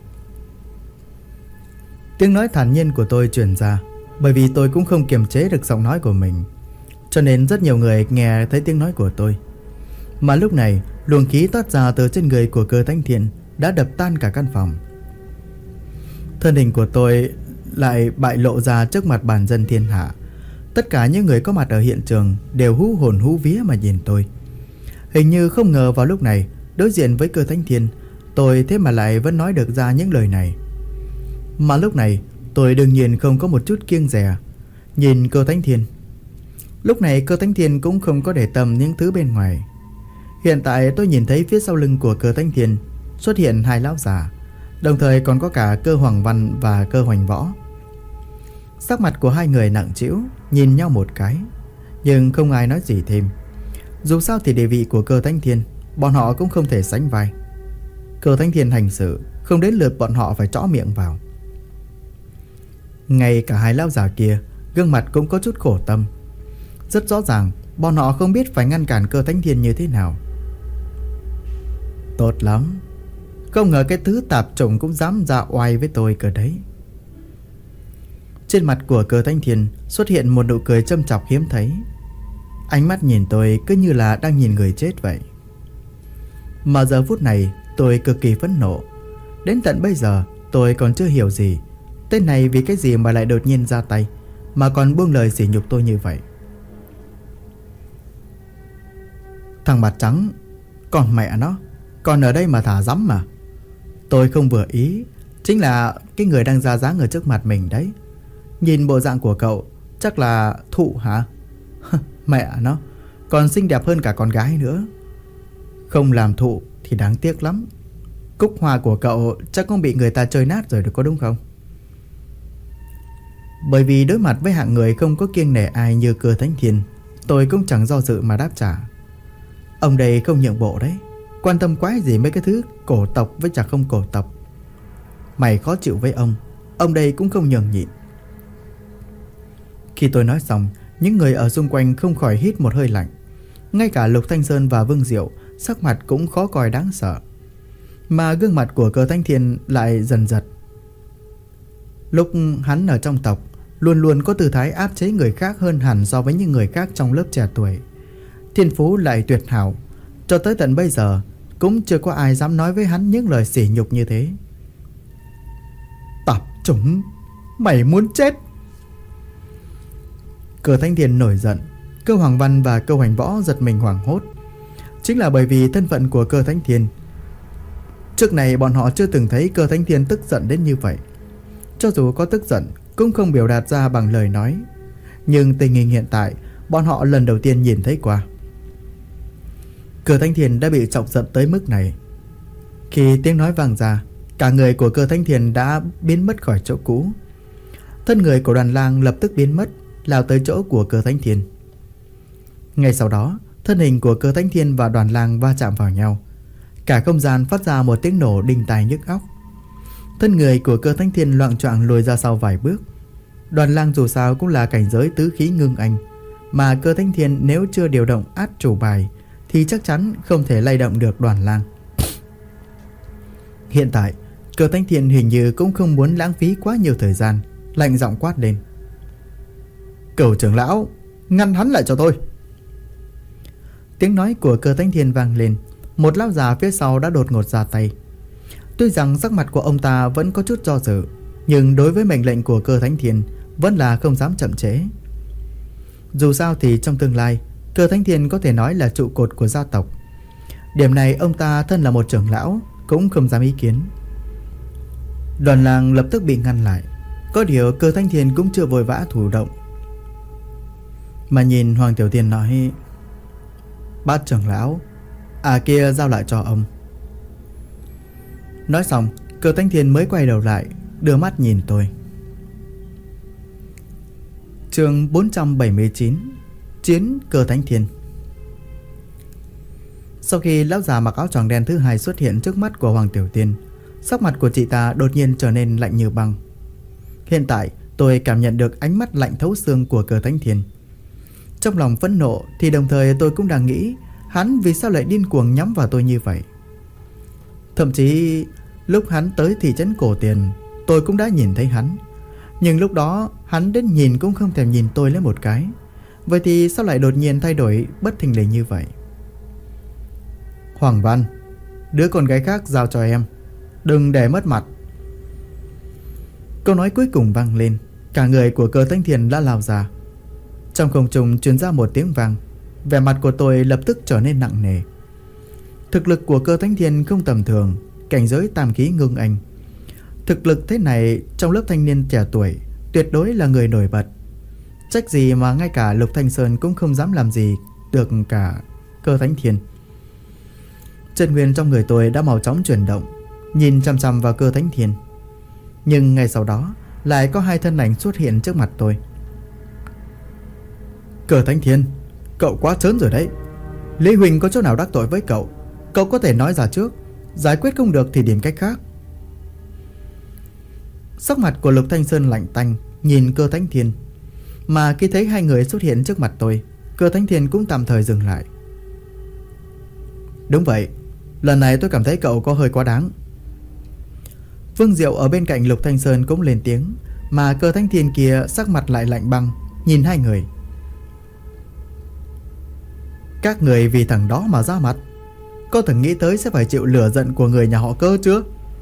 Tiếng nói thản nhiên của tôi truyền ra, bởi vì tôi cũng không kiềm chế được giọng nói của mình, cho nên rất nhiều người nghe thấy tiếng nói của tôi. Mà lúc này luồng khí toát ra từ trên người của Cơ Thánh Thiên đã đập tan cả căn phòng. Thân hình của tôi lại bại lộ ra trước mặt bản dân thiên hạ. Tất cả những người có mặt ở hiện trường đều hú hồn hú vía mà nhìn tôi. Hình như không ngờ vào lúc này, đối diện với Cơ Thánh Thiên, tôi thế mà lại vẫn nói được ra những lời này. Mà lúc này tôi đương nhiên không có một chút kiêng dè nhìn Cơ Thánh Thiên. Lúc này Cơ Thánh Thiên cũng không có để tâm những thứ bên ngoài. Hiện tại tôi nhìn thấy phía sau lưng của Cơ Thánh Thiên xuất hiện 2 lão già, đồng thời còn có cả Cơ Hoàng Văn và Cơ Hoành Võ. Sắc mặt của 2 người nặng trĩu, nhìn nhau một cái, nhưng không ai nói gì thêm. Dù sao thì địa vị của Cơ Thánh Thiên, bọn họ cũng không thể sánh vai. Cơ Thánh Thiên hành sự không đến lượt bọn họ phải trõ miệng vào. Ngay cả 2 lão già kia gương mặt cũng có chút khổ tâm. Rất rõ ràng bọn họ không biết phải ngăn cản Cơ Thánh Thiên như thế nào. Tốt lắm, không ngờ cái thứ tạp chủng cũng dám ra oai với tôi cơ đấy. Trên mặt của Cơ Thánh Thiên xuất hiện một nụ cười châm chọc hiếm thấy. Ánh mắt nhìn tôi cứ như là đang nhìn người chết vậy. Mà giờ phút này tôi cực kỳ phẫn nộ. Đến tận bây giờ tôi còn chưa hiểu gì tên này vì cái gì mà lại đột nhiên ra tay, mà còn buông lời sỉ nhục tôi như vậy. Thằng mặt trắng, còn mẹ nó, còn ở đây mà thả rắm mà. Tôi không vừa ý chính là cái người đang ra dáng ở trước mặt mình đấy. Nhìn bộ dạng của cậu chắc là thụ hả? Mẹ nó, còn xinh đẹp hơn cả con gái nữa. Không làm thụ thì đáng tiếc lắm. Cúc hoa của cậu chắc cũng bị người ta chơi nát rồi, được có đúng không? Bởi vì đối mặt với hạng người không có kiêng nể ai như Cơ Thánh Thiên, tôi cũng chẳng do dự mà đáp trả. Ông đây không nhượng bộ đấy, quan tâm quái gì mấy cái thứ cổ tộc với chả không cổ tộc. Mày khó chịu với ông đây cũng không nhường nhịn. Khi tôi nói xong Những người ở xung quanh không khỏi hít một hơi lạnh. Ngay cả Lục Thanh Sơn và Vương Diệu sắc mặt cũng khó coi đáng sợ. Mà gương mặt của Cơ Thanh Thiên lại dần giật. Lúc hắn ở trong tộc luôn luôn có tư thái áp chế người khác hơn hẳn so với những người khác trong lớp trẻ tuổi. Thiên phú lại tuyệt hảo, cho tới tận bây giờ cũng chưa có ai dám nói với hắn những lời sỉ nhục như thế. Tạp chủng, mày muốn chết! Cơ Thanh Thiên nổi giận. Cơ Hoàng Văn và Cơ Hoành Võ giật mình hoảng hốt. Chính là bởi vì thân phận của Cơ Thanh Thiên. Trước này bọn họ chưa từng thấy Cơ Thanh Thiên tức giận đến như vậy. Cho dù có tức giận cũng không biểu đạt ra bằng lời nói. Nhưng tình hình hiện tại bọn họ lần đầu tiên nhìn thấy qua. Cơ Thanh Thiên đã bị chọc giận tới mức này. Khi tiếng nói vang ra, cả người của Cơ Thanh Thiên đã biến mất khỏi chỗ cũ. Thân người của Đoàn Lang lập tức biến mất, lao tới chỗ của Cơ Thanh Thiên. Ngay sau đó, thân hình của Cơ Thanh Thiên và Đoàn Lang va chạm vào nhau. Cả không gian phát ra một tiếng nổ đinh tai nhức óc. Thân người của Cơ Thanh Thiên loạng choạng lùi ra sau vài bước. Đoàn Lang dù sao cũng là cảnh giới tứ khí ngưng anh, mà Cơ Thanh Thiên nếu chưa điều động át chủ bài thì chắc chắn không thể lay động được Đoàn Lang. Hiện tại, Cơ Thanh Thiên hình như cũng không muốn lãng phí quá nhiều thời gian, lạnh giọng quát lên: Cửu trưởng lão, ngăn hắn lại cho tôi! Tiếng nói của Cơ Thanh Thiên vang lên. Một lão già phía sau đã đột ngột ra tay. Tuy rằng sắc mặt của ông ta vẫn có chút do dự, nhưng đối với mệnh lệnh của Cơ Thanh Thiên vẫn là không dám chậm trễ. Dù sao thì trong tương lai, Cơ Thanh Thiên có thể nói là trụ cột của gia tộc. Điểm này ông ta thân là một trưởng lão cũng không dám ý kiến. Đoàn Lang lập tức bị ngăn lại. Có điều Cơ Thanh Thiên cũng chưa vội vã thủ động, mà nhìn Hoàng Tiểu Tiên nói: Bát trưởng lão, kia giao lại cho ông. Nói xong, Cơ Thanh Thiên mới quay đầu lại, đưa mắt nhìn tôi. Chương 479: Chiến Cơ Thanh Thiên. Sau khi lão già mặc áo choàng đen thứ hai xuất hiện trước mắt của Hoàng Tiểu Tiên, sắc mặt của chị ta đột nhiên trở nên lạnh như băng. Hiện tại tôi cảm nhận được ánh mắt lạnh thấu xương của Cơ Thanh Thiên. Trong lòng phẫn nộ thì đồng thời tôi cũng đang nghĩ hắn vì sao lại điên cuồng nhắm vào tôi như vậy. Thậm chí lúc hắn tới thị trấn Cổ Tiền, tôi cũng đã nhìn thấy hắn. Nhưng lúc đó hắn đến nhìn cũng không thèm nhìn tôi lấy một cái. Vậy thì sao lại đột nhiên thay đổi bất thình lình như vậy? Hoàng Văn, đứa con gái khác giao cho em, đừng để mất mặt. Câu nói cuối cùng vang lên. Cả người của Cơ Thanh Thiên đã lao ra. Trong không trung truyền ra một tiếng vang. Vẻ mặt của tôi lập tức trở nên nặng nề. Thực lực của Cơ Thanh Thiên không tầm thường, cảnh giới tam khí ngưng anh. Thực lực thế này trong lớp thanh niên trẻ tuổi tuyệt đối là người nổi bật. Trách gì mà ngay cả Lục Thanh Sơn cũng không dám làm gì được cả Cơ Thanh Thiên. Chân nguyên trong người tôi đã mau chóng chuyển động, nhìn chăm chăm vào Cơ Thanh Thiên. Nhưng ngay sau đó lại có hai thân ảnh xuất hiện trước mặt tôi. Cơ Thanh Thiên, cậu quá trớn rồi đấy. Lý Huỳnh có chỗ nào đắc tội với cậu, cậu có thể nói ra trước, giải quyết không được thì điểm cách khác. Sắc mặt của Lục Thanh Sơn lạnh tanh, nhìn Cơ Thanh Thiên. Mà khi thấy hai người xuất hiện trước mặt tôi, Cơ Thanh Thiên cũng tạm thời dừng lại. Đúng vậy, lần này tôi cảm thấy cậu có hơi quá đáng. Vương Diệu ở bên cạnh Lục Thanh Sơn cũng lên tiếng. Mà Cơ Thanh Thiên kia sắc mặt lại lạnh băng, nhìn hai người. Các người vì thằng đó mà ra mặt, có từng nghĩ tới sẽ phải chịu lửa giận của người nhà họ Cơ chưa?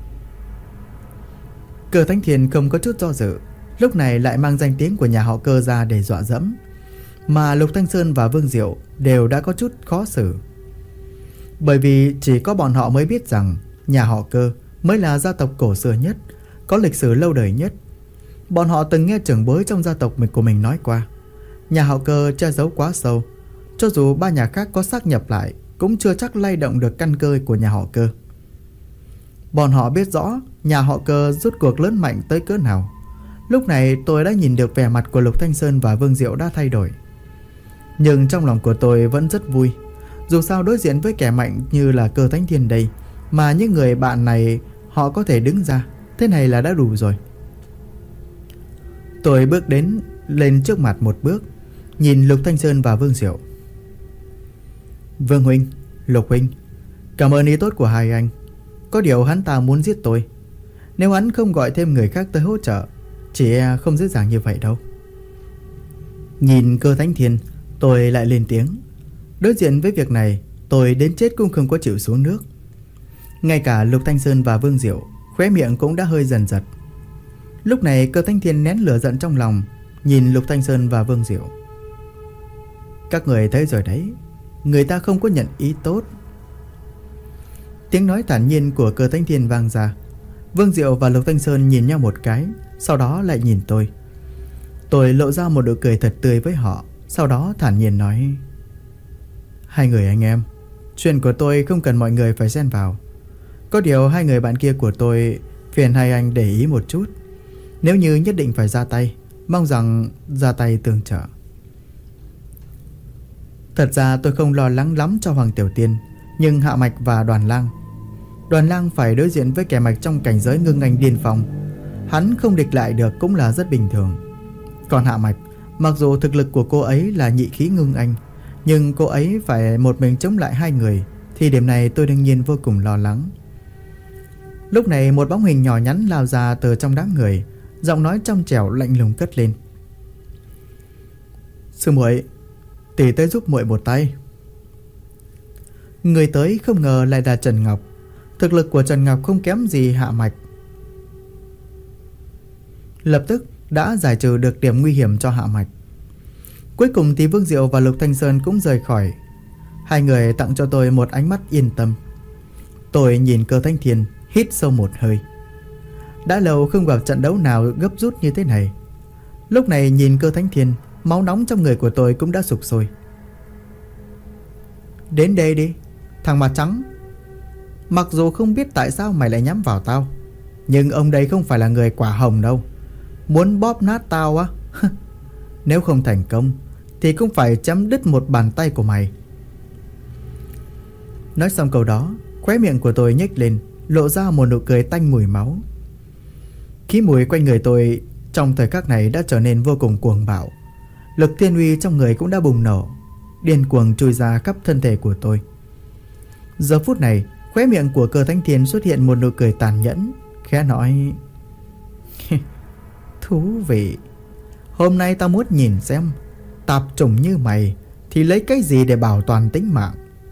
Cơ Thanh Thiên không có chút do dự, lúc này lại mang danh tiếng của nhà họ Cơ ra để dọa dẫm. Mà Lục Thanh Sơn và Vương Diệu đều đã có chút khó xử. Bởi vì chỉ có bọn họ mới biết rằng nhà họ Cơ mới là gia tộc cổ xưa nhất, có lịch sử lâu đời nhất. Bọn họ từng nghe trưởng bối trong gia tộc của mình nói qua, nhà họ Cơ che giấu quá sâu, cho dù ba nhà khác có sáp nhập lại cũng chưa chắc lay động được căn cơ của nhà họ Cơ. Bọn họ biết rõ nhà họ Cơ rút cuộc lớn mạnh tới cỡ nào. Lúc này tôi đã nhìn được vẻ mặt của Lục Thanh Sơn và Vương Diệu đã thay đổi. Nhưng trong lòng của tôi vẫn rất vui. Dù sao đối diện với kẻ mạnh như là Cơ Thanh Thiên đây, mà những người bạn này họ có thể đứng ra, thế này là đã đủ rồi. Tôi bước đến lên trước mặt một bước, nhìn Lục Thanh Sơn và Vương Diệu. Vương huynh, Lục huynh, cảm ơn ý tốt của hai anh. Có điều hắn ta muốn giết tôi. Nếu hắn không gọi thêm người khác tới hỗ trợ, chỉ e không dễ dàng như vậy đâu. Nhìn Cơ Thánh Thiên, tôi lại lên tiếng. Đối diện với việc này, tôi đến chết cũng không có chịu xuống nước. Ngay cả Lục Thanh Sơn và Vương Diệu khóe miệng cũng đã hơi dần giật. Lúc này Cơ Thánh Thiên nén lửa giận trong lòng, nhìn Lục Thanh Sơn và Vương Diệu. Các người thấy rồi đấy, người ta không có nhận ý tốt. Tiếng nói thản nhiên của Cơ Thánh Thiên vang ra. Vương Diệu và Lục Thanh Sơn nhìn nhau một cái, sau đó lại nhìn tôi. Tôi lộ ra một nụ cười thật tươi với họ, sau đó thản nhiên nói: hai người anh em, chuyện của tôi không cần mọi người phải xen vào. Có điều hai người bạn kia của tôi phiền hai anh để ý một chút. Nếu như nhất định phải ra tay, mong rằng ra tay tương trợ. Thật ra tôi không lo lắng lắm cho Hoàng Tiểu Tiên, nhưng Hạ Mạch và Đoàn Lang phải đối diện với kẻ mạch trong cảnh giới ngưng anh điên phong. Hắn không địch lại được cũng là rất bình thường. Còn Hạ Mạch, mặc dù thực lực của cô ấy là nhị khí ngưng anh, nhưng cô ấy phải một mình chống lại hai người, thì điểm này tôi đương nhiên vô cùng lo lắng. Lúc này một bóng hình nhỏ nhắn lao ra từ trong đám người, giọng nói trong trẻo lạnh lùng cất lên: sư muội, tỷ tới giúp muội một tay. Người tới không ngờ lại là Trần Ngọc. Thực lực của Trần Ngọc không kém gì Hạ Mạch, lập tức đã giải trừ được điểm nguy hiểm cho Hạ Mạch. Cuối cùng thì Vương Diệu và Lục Thanh Sơn cũng rời khỏi. Hai người tặng cho tôi một ánh mắt yên tâm. Tôi nhìn Cơ Thánh Thiên, hít sâu một hơi. Đã lâu không gặp trận đấu nào gấp rút như thế này. Lúc này nhìn Cơ Thánh Thiên, máu nóng trong người của tôi cũng đã sục sôi. Đến đây đi, thằng mặt trắng. Mặc dù không biết tại sao mày lại nhắm vào tao, nhưng ông đây không phải là người quả hồng đâu. Muốn bóp nát tao á? Nếu không thành công thì cũng phải chém đứt một bàn tay của mày. Nói xong câu đó, khóe miệng của tôi nhếch lên, lộ ra một nụ cười tanh mùi máu. Khí mùi quanh người tôi trong thời khắc này đã trở nên vô cùng cuồng bạo. Lực thiên uy trong người cũng đã bùng nổ, điên cuồng trôi ra khắp thân thể của tôi. Giờ phút này, khóe miệng của Cơ Thánh Thiên xuất hiện một nụ cười tàn nhẫn, khẽ nói: thú vị. Hôm nay tao muốn nhìn xem tạp chủng như mày thì lấy cái gì để bảo toàn tính mạng.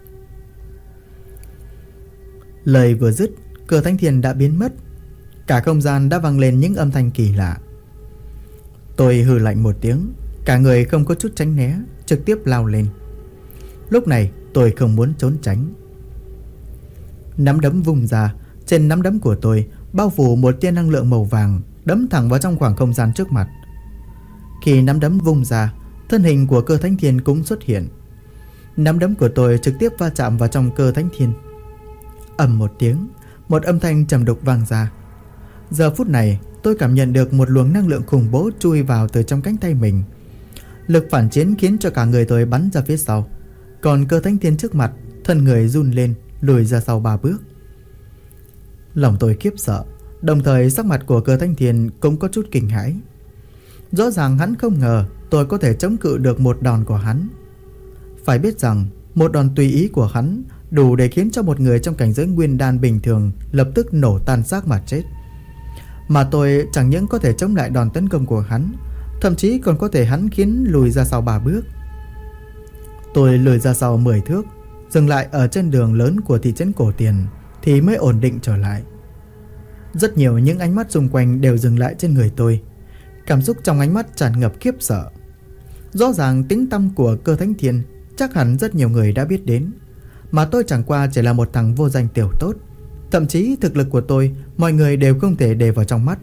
Lời vừa dứt, Cơ Thánh Thiên đã biến mất. Cả không gian đã vang lên những âm thanh kỳ lạ. Tôi hừ lạnh một tiếng, cả người không có chút tránh né, trực tiếp lao lên. Lúc này tôi không muốn trốn tránh. Nắm đấm vung ra, trên nắm đấm của tôi bao phủ một tia năng lượng màu vàng, đấm thẳng vào trong khoảng không gian trước mặt. Khi nắm đấm vung ra, thân hình của Cơ Thánh Thiên cũng xuất hiện. Nắm đấm của tôi trực tiếp va chạm vào trong Cơ Thánh Thiên. Ầm một tiếng, một âm thanh trầm đục vang ra. Giờ phút này tôi cảm nhận được một luồng năng lượng khủng bố chui vào từ trong cánh tay mình. Lực phản chiến khiến cho cả người tôi bắn ra phía sau. Còn Cơ Thánh Thiên trước mặt, thân người run lên, lùi ra sau 3 bước. Lòng tôi khiếp sợ, đồng thời sắc mặt của Cơ Thánh Thiên cũng có chút kinh hãi. Rõ ràng hắn không ngờ tôi có thể chống cự được một đòn của hắn. Phải biết rằng một đòn tùy ý của hắn đủ để khiến cho một người trong cảnh giới nguyên đan bình thường lập tức nổ tan xác mà chết. Mà tôi chẳng những có thể chống lại đòn tấn công của hắn, thậm chí còn có thể hắn khiến lùi ra sau 3 bước. Tôi lùi ra sau 10 thước, dừng lại ở trên đường lớn của thị trấn Cổ Tiền thì mới ổn định trở lại. Rất nhiều những ánh mắt xung quanh đều dừng lại trên người tôi. Cảm xúc trong ánh mắt tràn ngập khiếp sợ. Rõ ràng tiếng tăm của Cơ Thánh Thiên chắc hẳn rất nhiều người đã biết đến, mà tôi chẳng qua chỉ là một thằng vô danh tiểu tốt. Thậm chí thực lực của tôi mọi người đều không thể để vào trong mắt.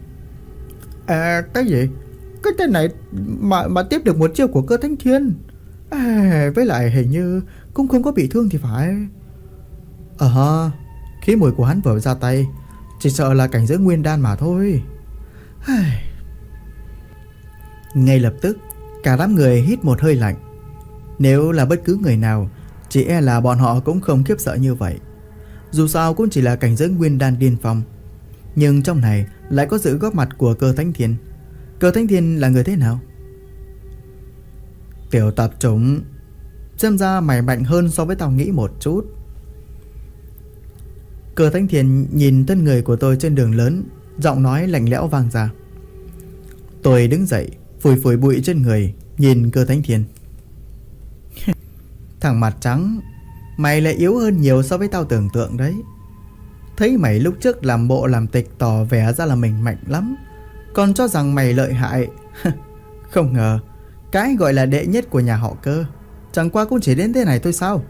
Cái gì? Cái tên này mà tiếp được một chiêu của Cơ Thánh Thiên. Với lại hình như cũng không có bị thương thì phải. Khí mùi của hắn vừa ra tay, chỉ sợ là cảnh giới nguyên đan mà thôi. Ngay lập tức cả đám người hít một hơi lạnh. Nếu là bất cứ người nào, chỉ e là bọn họ cũng không khiếp sợ như vậy. Dù sao cũng chỉ là cảnh giới nguyên đan điên phong, nhưng trong này lại có sự góp mặt của Cơ Thánh Thiên. Cơ Thánh Thiên là người thế nào? Tiểu tạp chủng, xem ra mày mạnh hơn so với tao nghĩ một chút. Cơ Thánh Thiền nhìn thân người của tôi trên đường lớn, giọng nói lạnh lẽo vang ra. Tôi đứng dậy, phủi phủi bụi trên người, nhìn Cơ Thánh Thiền. Thằng mặt trắng, mày lại yếu hơn nhiều so với tao tưởng tượng đấy. Thấy mày lúc trước làm bộ làm tịch tỏ vẻ ra là mình mạnh lắm, còn cho rằng mày lợi hại. Không ngờ cái gọi là đệ nhất của nhà họ Cơ chẳng qua cũng chỉ đến thế này thôi sao?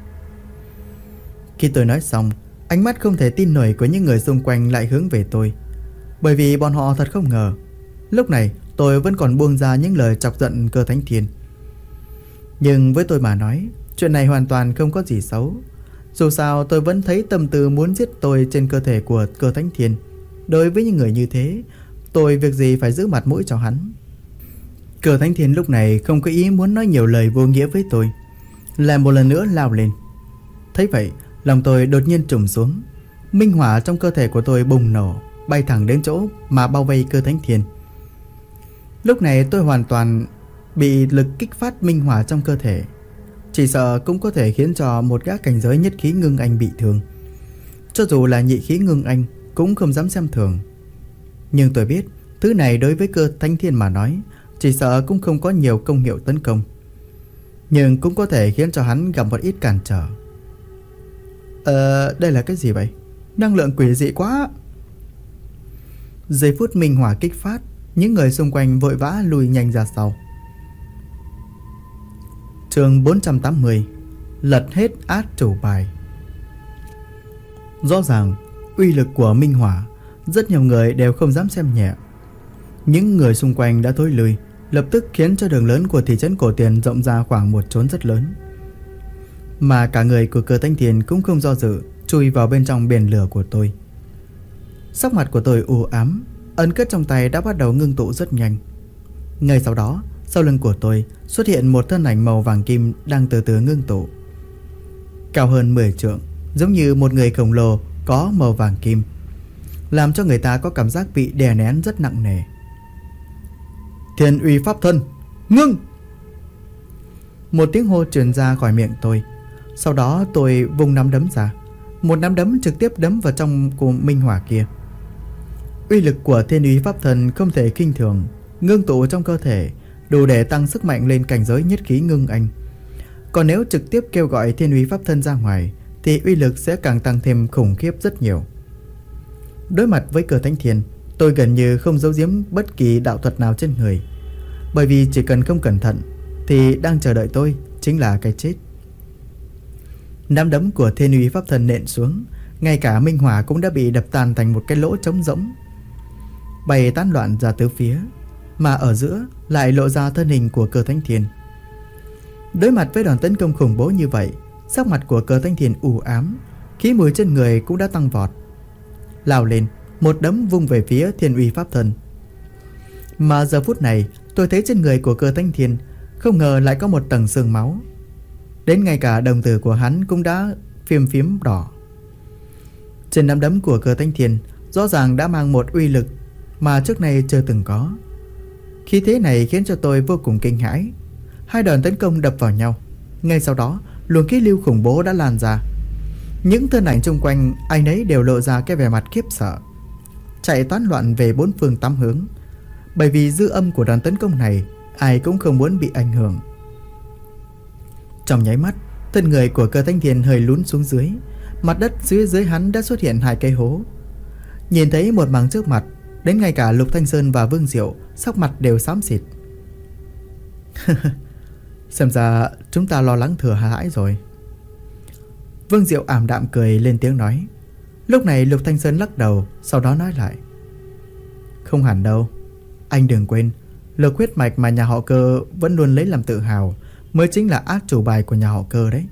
Khi tôi nói xong, ánh mắt không thể tin nổi của những người xung quanh lại hướng về tôi, bởi vì bọn họ thật không ngờ lúc này tôi vẫn còn buông ra những lời chọc giận Cơ Thánh Thiền. Nhưng với tôi mà nói, chuyện này hoàn toàn không có gì xấu. Dù sao tôi vẫn thấy tâm tư muốn giết tôi trên cơ thể của Cơ Thánh Thiền. Đối với những người như thế, tôi việc gì phải giữ mặt mũi cho hắn. Cơ Thánh Thiền lúc này không có ý muốn nói nhiều lời vô nghĩa với tôi, lại một lần nữa lao lên. Thấy vậy, lòng tôi đột nhiên trùng xuống. Minh hỏa trong cơ thể của tôi bùng nổ, bay thẳng đến chỗ mà bao vây Cơ Thánh Thiền. Lúc này tôi hoàn toàn bị lực kích phát minh hỏa trong cơ thể, chỉ sợ cũng có thể khiến cho một gã cảnh giới nhất khí ngưng anh bị thương. Cho dù là nhị khí ngưng anh cũng không dám xem thường. Nhưng tôi biết thứ này đối với Cơ Thánh Thiền mà nói chỉ sợ cũng không có nhiều công hiệu tấn công, nhưng cũng có thể khiến cho hắn gặp một ít cản trở. Đây là cái gì vậy? Năng lượng quỷ dị quá. Giây phút minh hỏa kích phát, những người xung quanh vội vã lùi nhanh ra sau. Chương 480, lật hết át chủ bài. Rõ ràng uy lực của minh hỏa, rất nhiều người đều không dám xem nhẹ. Những người xung quanh đã thối lui, lập tức khiến cho đường lớn của thị trấn Cổ Tiền rộng ra khoảng một chốn rất lớn. Mà cả người của Cơ Thánh Thiền cũng không do dự, chui vào bên trong biển lửa của tôi. Sắc mặt của tôi u ám, ấn kết trong tay đã bắt đầu ngưng tụ rất nhanh. Ngay sau đó, sau lưng của tôi xuất hiện một thân ảnh màu vàng kim đang từ từ ngưng tụ. Cao hơn 10 trượng, giống như một người khổng lồ có màu vàng kim, làm cho người ta có cảm giác bị đè nén rất nặng nề. Thiên uy pháp thân, ngưng! Một tiếng hô truyền ra khỏi miệng tôi. Sau đó tôi vung nắm đấm ra, một nắm đấm trực tiếp đấm vào trong của minh hỏa kia. Uy lực của thiên uy pháp thân không thể khinh thường, ngưng tụ trong cơ thể đủ để tăng sức mạnh lên cảnh giới nhất khí ngưng anh. Còn nếu trực tiếp kêu gọi thiên uy pháp thân ra ngoài thì uy lực sẽ càng tăng thêm khủng khiếp rất nhiều. Đối mặt với Cơ Thánh Thiền, tôi gần như không giấu giếm bất kỳ đạo thuật nào trên người, bởi vì chỉ cần không cẩn thận thì đang chờ đợi tôi chính là cái chết. Nắm đấm của thiên uy pháp thân nện xuống, ngay cả minh hỏa cũng đã bị đập tan thành một cái lỗ trống rỗng, bay tán loạn ra tứ phía, mà ở giữa lại lộ ra thân hình của Cơ Thánh Thiền. Đối mặt với đòn tấn công khủng bố như vậy, sắc mặt của Cơ Thánh Thiền u ám, khí mùi trên người cũng đã tăng vọt. Lao lên, một đấm vung về phía thiên uy pháp thân. Mà giờ phút này tôi thấy trên người của Cơ Thánh Thiền không ngờ lại có một tầng xương máu, đến ngay cả đồng tử của hắn cũng đã phim phím đỏ. Trên nắm đấm của Cơ Thánh Thiền rõ ràng đã mang một uy lực mà trước nay chưa từng có. Khí thế này khiến cho tôi vô cùng kinh hãi. Hai đòn tấn công đập vào nhau, ngay sau đó luồng khí lưu khủng bố đã lan ra. Những thân ảnh xung quanh ai nấy đều lộ ra cái vẻ mặt khiếp sợ, chạy toán loạn về bốn phương tám hướng, bởi vì dư âm của đòn tấn công này ai cũng không muốn bị ảnh hưởng. Trong nháy mắt, thân người của Cơ Thánh Thiền hơi lún xuống dưới, mặt đất dưới hắn đã xuất hiện hai cái hố. Nhìn thấy một mảng trước mặt, đến ngay cả Lục Thanh Sơn và Vương Diệu sắc mặt đều xám xịt. Xem ra chúng ta lo lắng thừa hãi rồi. Vương Diệu ảm đạm cười lên tiếng nói. Lúc này Lục Thanh Sơn lắc đầu, sau đó nói lại. Không hẳn đâu, anh đừng quên, lực huyết mạch mà nhà họ Cơ vẫn luôn lấy làm tự hào mới chính là át chủ bài của nhà họ Cơ đấy.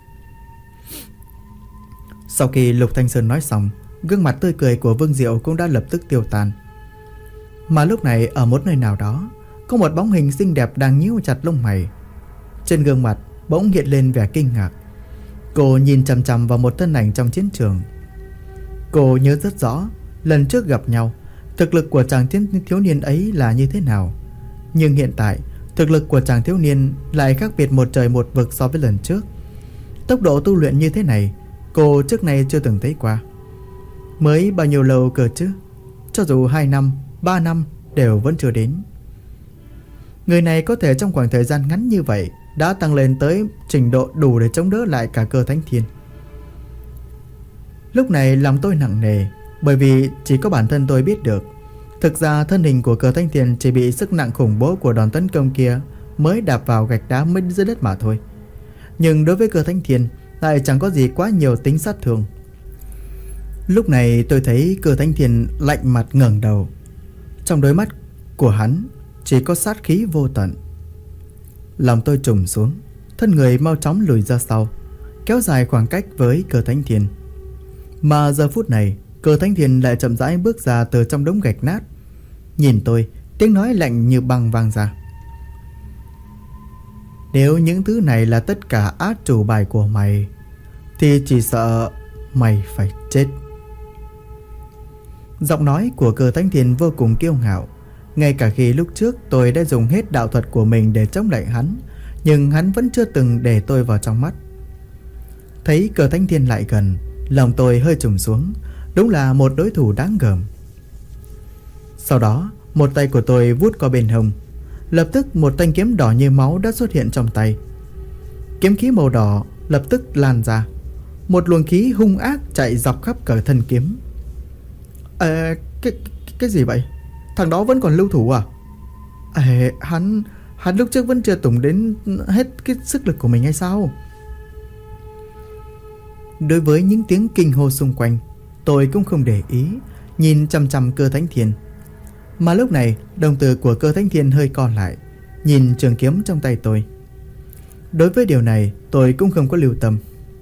Sau khi Lục Thanh Sơn nói xong, gương mặt tươi cười của Vương Diệu cũng đã lập tức tiêu tan. Mà lúc này ở một nơi nào đó có một bóng hình xinh đẹp đang nhíu chặt lông mày. Trên gương mặt bỗng hiện lên vẻ kinh ngạc. Cô nhìn chằm chằm vào một thân ảnh trong chiến trường. Cô nhớ rất rõ lần trước gặp nhau, thực lực của chàng thiếu niên ấy là như thế nào. Nhưng hiện tại Thực lực của chàng thiếu niên lại khác biệt một trời một vực so với lần trước. Tốc độ tu luyện như thế này cô trước nay chưa từng thấy qua. Mới bao nhiêu lâu cơ chứ? Cho dù 2 năm, 3 năm đều vẫn chưa đến. Người này có thể trong khoảng thời gian ngắn như vậy đã tăng lên tới trình độ đủ để chống đỡ lại cả Cơ Thánh Thiên. Lúc này lòng tôi nặng nề, bởi vì chỉ có bản thân tôi biết được, thực ra thân hình của Cơ Thánh Thiên chỉ bị sức nặng khủng bố của đòn tấn công kia mới đạp vào gạch đá mới dưới đất mà thôi. Nhưng đối với Cơ Thánh Thiên lại chẳng có gì quá nhiều tính sát thương. Lúc này tôi thấy Cơ Thánh Thiên lạnh mặt ngẩng đầu. Trong đôi mắt của hắn chỉ có sát khí vô tận. Lòng tôi trùng xuống, thân người mau chóng lùi ra sau, kéo dài khoảng cách với Cơ Thánh Thiên. Mà giờ phút này Cơ Thánh Thiên lại chậm rãi bước ra từ trong đống gạch nát. Nhìn tôi, tiếng nói lạnh như băng vang ra. Nếu những thứ này là tất cả át chủ bài của mày thì chỉ sợ mày phải chết. Giọng nói của Cơ Thánh Thiên vô cùng kiêu ngạo. Ngay cả khi lúc trước tôi đã dùng hết đạo thuật của mình để chống lại hắn, nhưng hắn vẫn chưa từng để tôi vào trong mắt. Thấy Cơ Thánh Thiên lại gần, lòng tôi hơi trùng xuống. Đúng là một đối thủ đáng gờm. Sau đó một tay của tôi vuốt qua bên hông. Lập tức một thanh kiếm đỏ như máu đã xuất hiện trong tay. Kiếm khí màu đỏ lập tức lan ra. Một luồng khí hung ác chạy dọc khắp cả thân kiếm. Cái gì vậy? Thằng đó vẫn còn lưu thủ à? Hắn lúc trước vẫn chưa tùng đến hết cái sức lực của mình hay sao? Đối với những tiếng kinh hô xung quanh, tôi cũng không để ý, nhìn chằm chằm Cơ Thánh Thiên. Mà lúc này đồng tử của Cơ Thánh Thiên hơi co lại, nhìn trường kiếm trong tay tôi. Đối với điều này tôi cũng không có lưu tâm.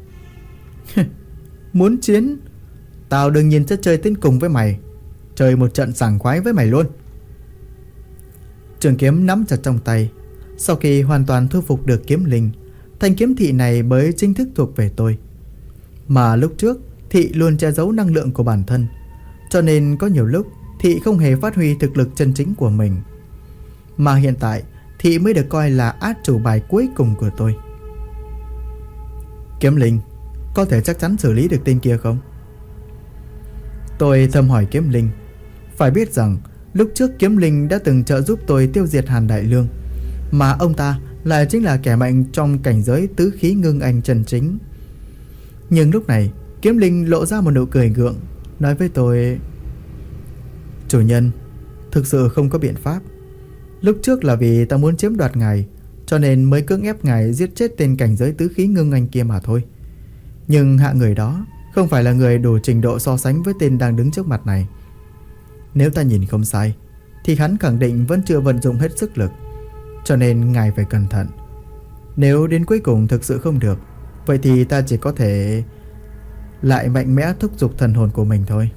Muốn chiến? Tao đương nhiên sẽ chơi đến cùng với mày, chơi một trận sảng khoái với mày luôn. Trường kiếm nắm chặt trong tay. Sau khi hoàn toàn thu phục được kiếm linh, thanh kiếm thị này mới chính thức thuộc về tôi. Mà lúc trước thị luôn che giấu năng lượng của bản thân, cho nên có nhiều lúc thị không hề phát huy thực lực chân chính của mình. Mà hiện tại thị mới được coi là át chủ bài cuối cùng của tôi. Kiếm linh, có thể chắc chắn xử lý được tên kia không? Tôi thầm hỏi kiếm linh. Phải biết rằng lúc trước kiếm linh đã từng trợ giúp tôi tiêu diệt Hàn Đại Lương, mà ông ta lại chính là kẻ mạnh trong cảnh giới tứ khí ngưng anh chân chính. Nhưng lúc này kiếm linh lộ ra một nụ cười gượng, nói với tôi: chủ nhân, thực sự không có biện pháp. Lúc trước là vì ta muốn chiếm đoạt ngài, cho nên mới cưỡng ép ngài giết chết tên cảnh giới tứ khí ngưng anh kia mà thôi. Nhưng hạ người đó không phải là người đủ trình độ so sánh với tên đang đứng trước mặt này. Nếu ta nhìn không sai thì hắn khẳng định vẫn chưa vận dụng hết sức lực, cho nên ngài phải cẩn thận. Nếu đến cuối cùng thực sự không được, vậy thì ta chỉ có thể lại mạnh mẽ thúc giục thần hồn của mình thôi.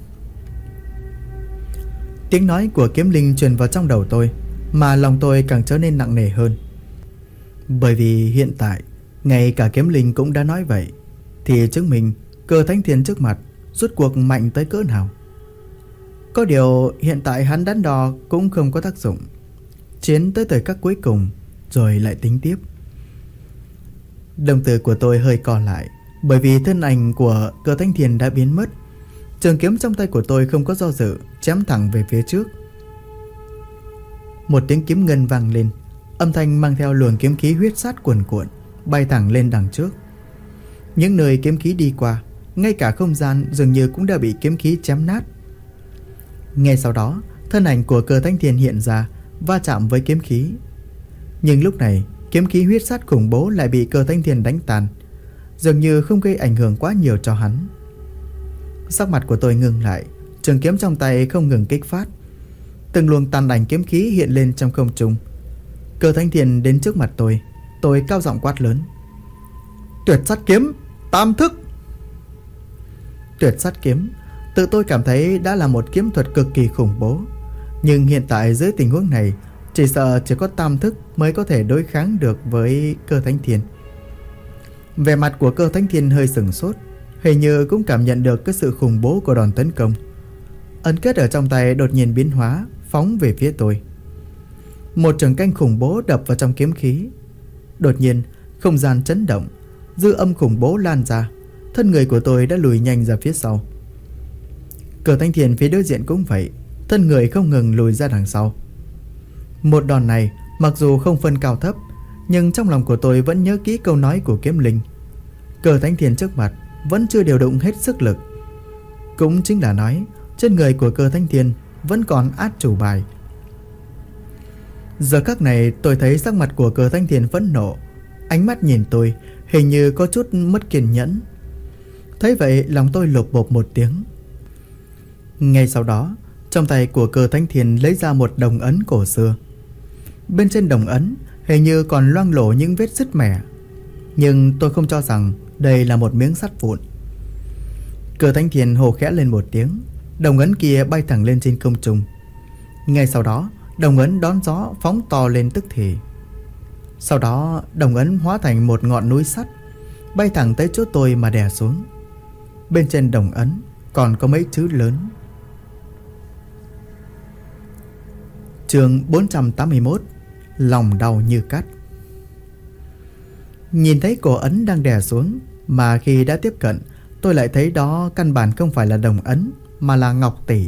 Tiếng nói của kiếm linh truyền vào trong đầu tôi, mà lòng tôi càng trở nên nặng nề hơn. Bởi vì hiện tại ngay cả kiếm linh cũng đã nói vậy, thì chứng minh Cơ Thánh Thiên trước mặt rốt cuộc mạnh tới cỡ nào. Có điều hiện tại hắn đắn đo cũng không có tác dụng. Chiến tới thời khắc cuối cùng rồi lại tính tiếp. Đồng tử của tôi hơi co lại, bởi vì thân ảnh của Cơ Thánh Thiên đã biến mất. Trường kiếm trong tay của tôi không có do dự, chém thẳng về phía trước. Một tiếng kiếm ngân vang lên, âm thanh mang theo luồng kiếm khí huyết sát cuồn cuộn bay thẳng lên đằng trước. Những nơi kiếm khí đi qua, ngay cả không gian dường như cũng đã bị kiếm khí chém nát. Ngay sau đó, thân ảnh của Cơ Thánh Thiên hiện ra, va chạm với kiếm khí. Nhưng lúc này, kiếm khí huyết sát khủng bố lại bị Cơ Thánh Thiên đánh tan, dường như không gây ảnh hưởng quá nhiều cho hắn. Sắc mặt của tôi ngừng lại, trường kiếm trong tay không ngừng kích phát. Từng luồng tàn ảnh kiếm khí hiện lên trong không trung. Cơ Thánh Thiên đến trước mặt tôi cao giọng quát lớn: tuyệt sát kiếm, tam thức! Tuyệt sát kiếm, tự tôi cảm thấy đã là một kiếm thuật cực kỳ khủng bố. Nhưng hiện tại dưới tình huống này, chỉ sợ chỉ có tam thức mới có thể đối kháng được với Cơ Thánh Thiên. Vẻ mặt của Cơ Thánh Thiên hơi sửng sốt, hình như cũng cảm nhận được cái sự khủng bố của đòn tấn công. Ấn kết ở trong tay đột nhiên biến hóa, phóng về phía tôi. Một trường canh khủng bố đập vào trong kiếm khí. Đột nhiên không gian chấn động, dư âm khủng bố lan ra. Thân người của tôi đã lùi nhanh ra phía sau. Cờ Thanh Thiền phía đối diện cũng vậy, thân người không ngừng lùi ra đằng sau. Một đòn này mặc dù không phân cao thấp, nhưng trong lòng của tôi vẫn nhớ kỹ câu nói của kiếm linh. Cờ Thanh Thiền trước mặt vẫn chưa điều động hết sức lực. Cũng chính là nói trên người của Cờ Thanh Thiền vẫn còn át chủ bài. Giờ khắc này tôi thấy sắc mặt của Cờ Thanh Thiền phẫn nộ, ánh mắt nhìn tôi hình như có chút mất kiên nhẫn. Thấy vậy lòng tôi lột bột một tiếng. Ngay sau đó, trong tay của Cờ Thanh Thiền lấy ra một đồng ấn cổ xưa. Bên trên đồng ấn hình như còn loang lổ những vết sứt mẻ, nhưng tôi không cho rằng đây là một miếng sắt vụn. Cờ Thanh Thiền hô khẽ lên một tiếng, đồng ấn kia bay thẳng lên trên không trung. Ngay sau đó, đồng ấn đón gió phóng to lên tức thì. Sau đó, đồng ấn hóa thành một ngọn núi sắt, bay thẳng tới chỗ tôi mà đè xuống. Bên trên đồng ấn còn có mấy chữ lớn. Chương 481. Lòng đau như cắt. Nhìn thấy cổ ấn đang đè xuống, mà khi đã tiếp cận, tôi lại thấy đó căn bản không phải là đồng ấn, mà là ngọc tỷ.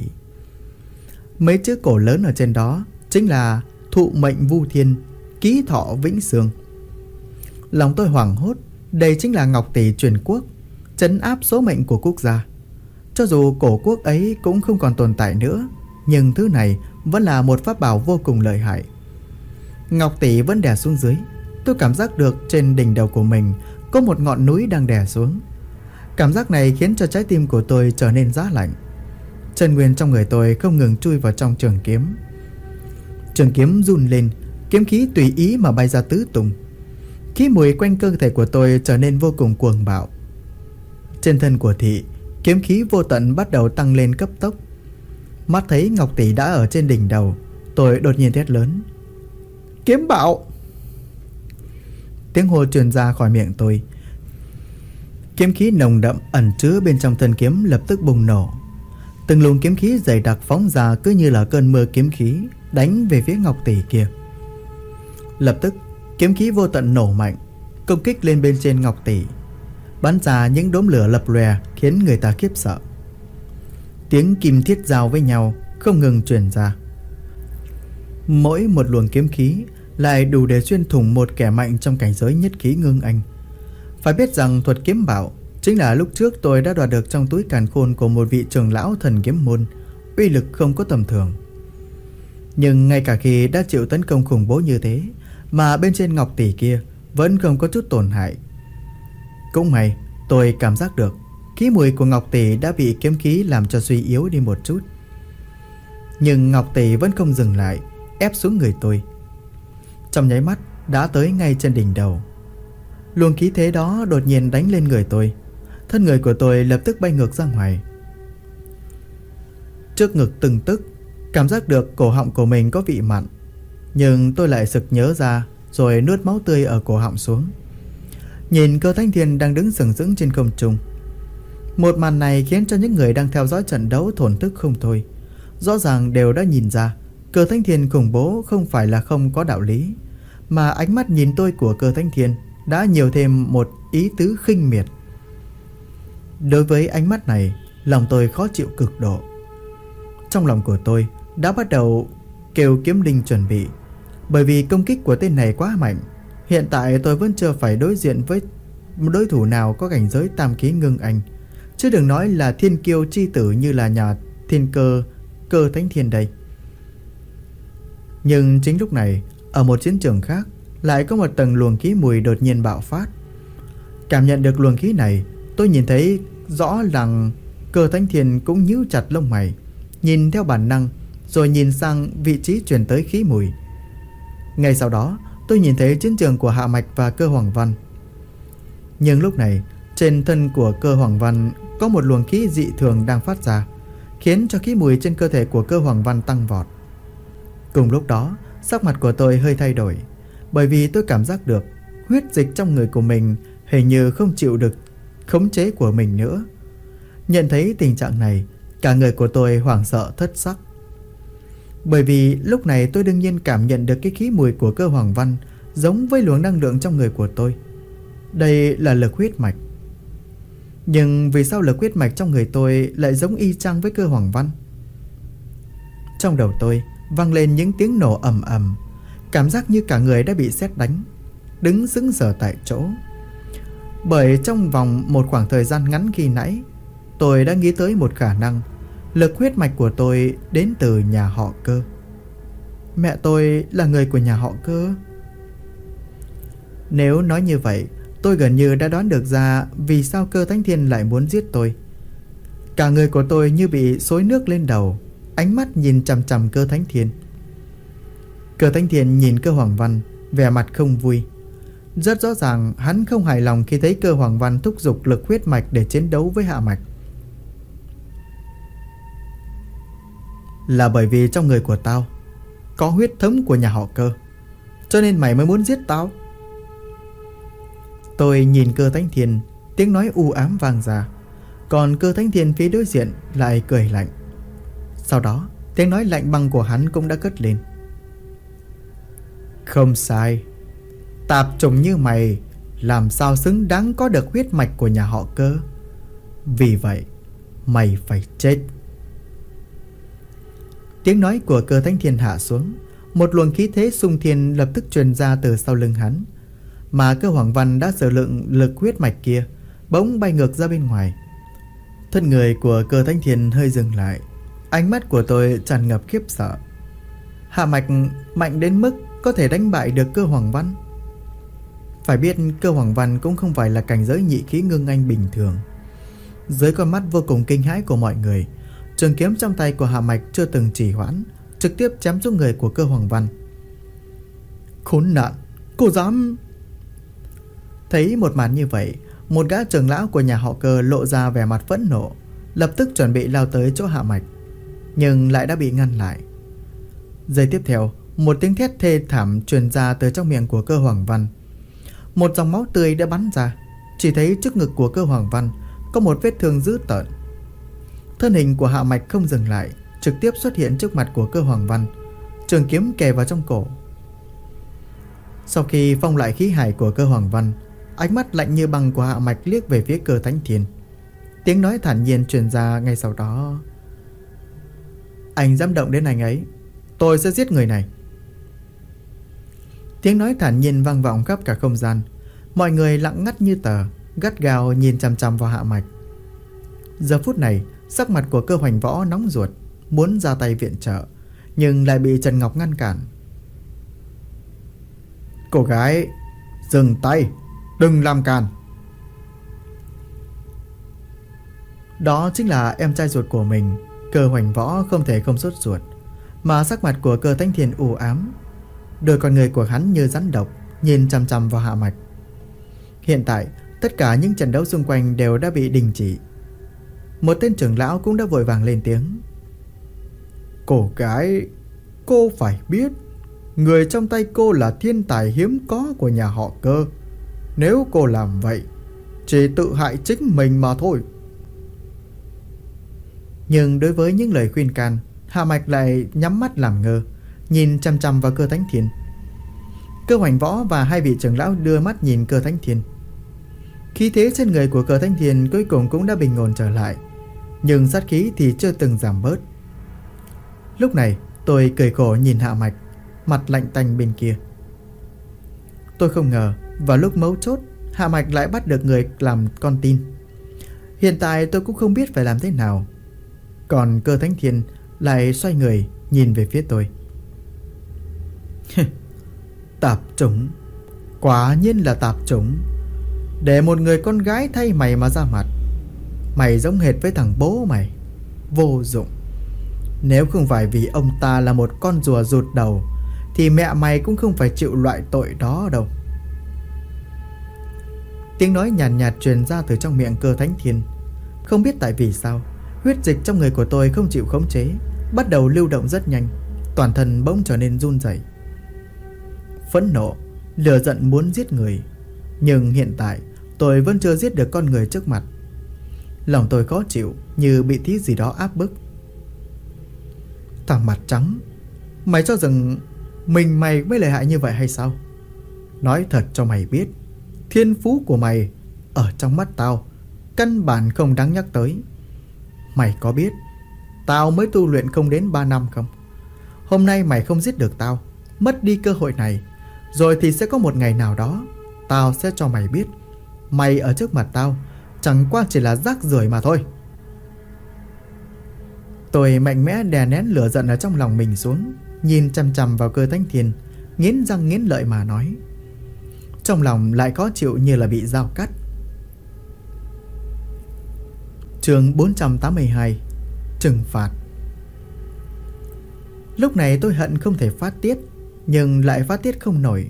Mấy chữ cổ lớn ở trên đó chính là thụ mệnh vu thiên, ký thọ vĩnh sương. Lòng tôi hoảng hốt, đây chính là ngọc tỷ truyền quốc, trấn áp số mệnh của quốc gia. Cho dù cổ quốc ấy cũng không còn tồn tại nữa, nhưng thứ này vẫn là một pháp bảo vô cùng lợi hại. Ngọc tỷ vẫn đè xuống dưới. Tôi cảm giác được trên đỉnh đầu của mình có một ngọn núi đang đè xuống. Cảm giác này khiến cho trái tim của tôi trở nên giá lạnh. Chân nguyên trong người tôi không ngừng chui vào trong trường kiếm. Trường kiếm run lên, kiếm khí tùy ý mà bay ra tứ tung. Khí mùi quanh cơ thể của tôi trở nên vô cùng cuồng bạo. Trên thân của thị, kiếm khí vô tận bắt đầu tăng lên cấp tốc. Mắt thấy ngọc tỷ đã ở trên đỉnh đầu, tôi đột nhiên thét lớn: kiếm bạo! Tiếng hô truyền ra khỏi miệng tôi. Kiếm khí nồng đậm ẩn chứa bên trong thân kiếm lập tức bùng nổ. Từng luồng kiếm khí dày đặc phóng ra cứ như là cơn mưa kiếm khí đánh về phía ngọc tỷ kia. Lập tức kiếm khí vô tận nổ mạnh, công kích lên bên trên ngọc tỷ, bắn ra những đốm lửa lập lòe khiến người ta khiếp sợ. Tiếng kim thiết giao với nhau không ngừng truyền ra. Mỗi một luồng kiếm khí lại đủ để xuyên thủng một kẻ mạnh trong cảnh giới nhất khí ngưng anh. Phải biết rằng thuật kiếm bảo chính là lúc trước tôi đã đoạt được trong túi càn khôn của một vị trưởng lão thần kiếm môn, uy lực không có tầm thường. Nhưng ngay cả khi đã chịu tấn công khủng bố như thế, mà bên trên ngọc tỷ kia vẫn không có chút tổn hại. Cũng may tôi cảm giác được khí mùi của ngọc tỷ đã bị kiếm khí làm cho suy yếu đi một chút. Nhưng ngọc tỷ vẫn không dừng lại, ép xuống người tôi. Trong nháy mắt đã tới ngay trên đỉnh đầu. Luồng khí thế đó đột nhiên đánh lên người tôi. Thân người của tôi lập tức bay ngược ra ngoài. Trước ngực từng tức, cảm giác được cổ họng của mình có vị mặn. Nhưng tôi lại sực nhớ ra, rồi nuốt máu tươi ở cổ họng xuống. Nhìn Cơ Thanh Thiền đang đứng sừng sững trên không trung. Một màn này khiến cho những người đang theo dõi trận đấu thổn thức không thôi. Rõ ràng đều đã nhìn ra Cơ Thanh Thiền khủng bố không phải là không có đạo lý, mà ánh mắt nhìn tôi của Cơ Thanh Thiền đã nhiều thêm một ý tứ khinh miệt. Đối với ánh mắt này, lòng tôi khó chịu cực độ. Trong lòng của tôi đã bắt đầu kêu kiếm linh chuẩn bị, bởi vì công kích của tên này quá mạnh. Hiện tại tôi vẫn chưa phải đối diện với một đối thủ nào có cảnh giới tam khí ngưng anh, chứ đừng nói là thiên kiêu chi tử như là nhà thiên cơ Cơ Thánh Thiên đây. Nhưng chính lúc này, ở một chiến trường khác, lại có một tầng luồng khí mùi đột nhiên bạo phát. Cảm nhận được luồng khí này, tôi nhìn thấy rõ rằng Cơ Thánh Thiên cũng nhíu chặt lông mày, nhìn theo bản năng, rồi nhìn sang vị trí truyền tới khí mùi. Ngay sau đó, tôi nhìn thấy chiến trường của Hạ Mạch và Cơ Hoàng Văn. Nhưng lúc này, trên thân của Cơ Hoàng Văn có một luồng khí dị thường đang phát ra, khiến cho khí mùi trên cơ thể của Cơ Hoàng Văn tăng vọt. Cùng lúc đó, sắc mặt của tôi hơi thay đổi, bởi vì tôi cảm giác được huyết dịch trong người của mình hình như không chịu được khống chế của mình nữa. Nhận thấy tình trạng này, cả người của tôi hoảng sợ thất sắc. Bởi vì lúc này tôi đương nhiên cảm nhận được cái khí mùi của cơ hoàng văn giống với luồng năng lượng trong người của tôi. Đây là lực huyết mạch. Nhưng vì sao lực huyết mạch trong người tôi lại giống y chang với cơ hoàng văn? Trong đầu tôi vang lên những tiếng nổ ầm ầm, cảm giác như cả người đã bị sét đánh, đứng sững sờ tại chỗ. Bởi trong vòng một khoảng thời gian ngắn khi nãy, tôi đã nghĩ tới một khả năng. Lực huyết mạch của tôi đến từ nhà họ Cơ. Mẹ tôi là người của nhà họ Cơ. Nếu nói như vậy, tôi gần như đã đoán được ra vì sao Cơ Thánh Thiên lại muốn giết tôi. Cả người của tôi như bị xối nước lên đầu, ánh mắt nhìn chằm chằm Cơ Thánh Thiên. Cơ Thánh Thiên nhìn Cơ Hoàng Văn, vẻ mặt không vui. Rất rõ ràng hắn không hài lòng khi thấy Cơ Hoàng Văn thúc giục lực huyết mạch để chiến đấu với Hạ Mạch. Là bởi vì trong người của tao có huyết thống của nhà họ Cơ, cho nên mày mới muốn giết tao. Tôi nhìn Cơ Thánh Thiên, tiếng nói u ám vang ra. Còn Cơ Thánh Thiên phía đối diện lại cười lạnh. Sau đó tiếng nói lạnh băng của hắn cũng đã cất lên. Không sai, tạp chủng như mày làm sao xứng đáng có được huyết mạch của nhà họ Cơ. Vì vậy mày phải chết. Tiếng nói của Cơ Thánh Thiên hạ xuống. Một luồng khí thế xung thiên lập tức truyền ra từ sau lưng hắn. Mà Cơ Hoàng Văn đã sử dụng lực huyết mạch kia bỗng bay ngược ra bên ngoài. Thân người của Cơ Thánh Thiên hơi dừng lại. Ánh mắt của tôi tràn ngập khiếp sợ. Hạ Mạch mạnh đến mức có thể đánh bại được Cơ Hoàng Văn. Phải biết Cơ Hoàng Văn cũng không phải là cảnh giới nhị khí ngưng anh bình thường. Dưới con mắt vô cùng kinh hãi của mọi người, trường kiếm trong tay của Hạ Mạch chưa từng trì hoãn, trực tiếp chém xuống người của Cơ Hoàng Văn. Khốn nạn, cô dám... Thấy một màn như vậy, một gã trưởng lão của nhà họ Cơ lộ ra vẻ mặt phẫn nộ, lập tức chuẩn bị lao tới chỗ Hạ Mạch, nhưng lại đã bị ngăn lại. Giây tiếp theo, một tiếng thét thê thảm truyền ra từ trong miệng của Cơ Hoàng Văn. Một dòng máu tươi đã bắn ra. Chỉ thấy trước ngực của Cơ Hoàng Văn có một vết thương dữ tợn. Thân hình của Hạ Mạch không dừng lại, trực tiếp xuất hiện trước mặt của Cơ Hoàng Văn, trường kiếm kề vào trong cổ. Sau khi phong lại khí hải của Cơ Hoàng Văn, ánh mắt lạnh như băng của Hạ Mạch liếc về phía Cơ Thánh Thiên. Tiếng nói thản nhiên truyền ra ngay sau đó. Anh dám động đến anh ấy, tôi sẽ giết người này. Tiếng nói thản nhiên vang vọng khắp cả không gian. Mọi người lặng ngắt như tờ, gắt gao nhìn chằm chằm vào Hạ Mạch. Giờ phút này, sắc mặt của Cơ Hoành Võ nóng ruột, muốn ra tay viện trợ, nhưng lại bị Trần Ngọc ngăn cản. Cô gái, dừng tay, đừng làm càn. Đó chính là em trai ruột của mình. Cơ Hoành Võ không thể không sốt ruột, mà sắc mặt của Cơ Thánh Thiên u ám. Đôi con người của hắn như rắn độc, nhìn chằm chằm vào Hạ Mạch. Hiện tại, tất cả những trận đấu xung quanh đều đã bị đình chỉ. Một tên trưởng lão cũng đã vội vàng lên tiếng. Cô gái, cô phải biết, người trong tay cô là thiên tài hiếm có của nhà họ Cơ. Nếu cô làm vậy, chỉ tự hại chính mình mà thôi. Nhưng đối với những lời khuyên can, Hạ Mạch lại nhắm mắt làm ngơ, nhìn chằm chằm vào Cơ Thánh Thiên. Cơ Hoành Võ và hai vị trưởng lão đưa mắt nhìn Cơ Thánh Thiên. Khí thế trên người của Cơ Thánh Thiên cuối cùng cũng đã bình ổn trở lại, nhưng sát khí thì chưa từng giảm bớt. Lúc này tôi cười khổ nhìn Hạ Mạch, mặt lạnh tanh bên kia. Tôi không ngờ vào lúc mấu chốt, Hạ Mạch lại bắt được người làm con tin. Hiện tại tôi cũng không biết phải làm thế nào. Còn Cơ Thánh Thiên lại xoay người nhìn về phía tôi. Tạp chủng, quả nhiên là tạp chủng. Để một người con gái thay mày mà ra mặt. Mày giống hệt với thằng bố mày, vô dụng. Nếu không phải vì ông ta là một con rùa rụt đầu, thì mẹ mày cũng không phải chịu loại tội đó đâu. Tiếng nói nhàn nhạt truyền ra từ trong miệng Cơ Thánh Thiên. Không biết tại vì sao, huyết dịch trong người của tôi không chịu khống chế, bắt đầu lưu động rất nhanh, toàn thân bỗng trở nên run rẩy. Phẫn nộ, lửa giận muốn giết người, nhưng hiện tại tôi vẫn chưa giết được con người trước mặt. Lòng tôi khó chịu như bị thứ gì đó áp bức. Thằng mặt trắng, Mày cho rằng mày mới lợi hại như vậy hay sao? Nói thật cho mày biết, thiên phú của mày ở trong mắt tao căn bản không đáng nhắc tới. Mày có biết tao mới tu luyện không đến 3 năm không? Hôm nay mày không giết được tao, mất đi cơ hội này, rồi thì sẽ có một ngày nào đó tao sẽ cho mày biết mày ở trước mặt tao chẳng qua chỉ là rác rưởi mà thôi. Tôi mạnh mẽ đè nén lửa giận ở trong lòng mình xuống, nhìn chằm chằm vào Cơ Thánh Thiên, nghiến răng nghiến lợi mà nói. Trong lòng lại khó chịu như là bị dao cắt. Chương 482: Trừng phạt. Lúc này tôi hận không thể phát tiết, nhưng lại phát tiết không nổi.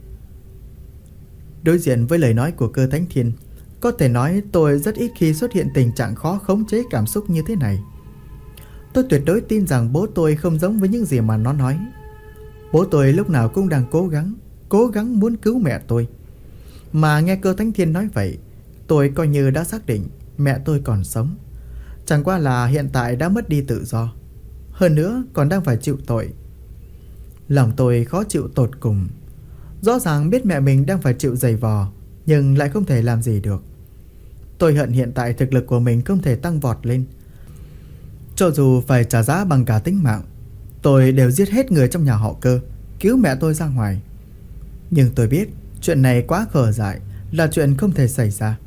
Đối diện với lời nói của Cơ Thánh Thiên, có thể nói tôi rất ít khi xuất hiện tình trạng khó khống chế cảm xúc như thế này. Tôi tuyệt đối tin rằng bố tôi không giống với những gì mà nó nói. Bố tôi lúc nào cũng đang cố gắng muốn cứu mẹ tôi. Mà nghe Cơ Thánh Thiên nói vậy, tôi coi như đã xác định mẹ tôi còn sống. Chẳng qua là hiện tại đã mất đi tự do, hơn nữa còn đang phải chịu tội. Lòng tôi khó chịu tột cùng. Rõ ràng biết mẹ mình đang phải chịu giày vò, nhưng lại không thể làm gì được. Tôi hận hiện tại thực lực của mình không thể tăng vọt lên. Cho dù phải trả giá bằng cả tính mạng, tôi đều giết hết người trong nhà họ Cơ, cứu mẹ tôi ra ngoài. Nhưng tôi biết chuyện này quá khờ dại, là chuyện không thể xảy ra.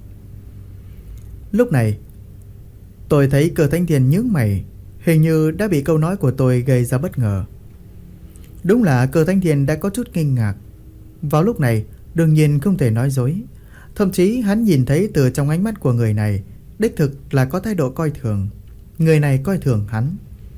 Lúc này tôi thấy Cơ Thánh Thiên nhướng mày, hình như đã bị câu nói của tôi gây ra bất ngờ. Đúng là Cơ Thánh Thiên đã có chút kinh ngạc. Vào lúc này đương nhiên không thể nói dối. Thậm chí hắn nhìn thấy từ trong ánh mắt của người này đích thực là có thái độ coi thường. Người này coi thường hắn.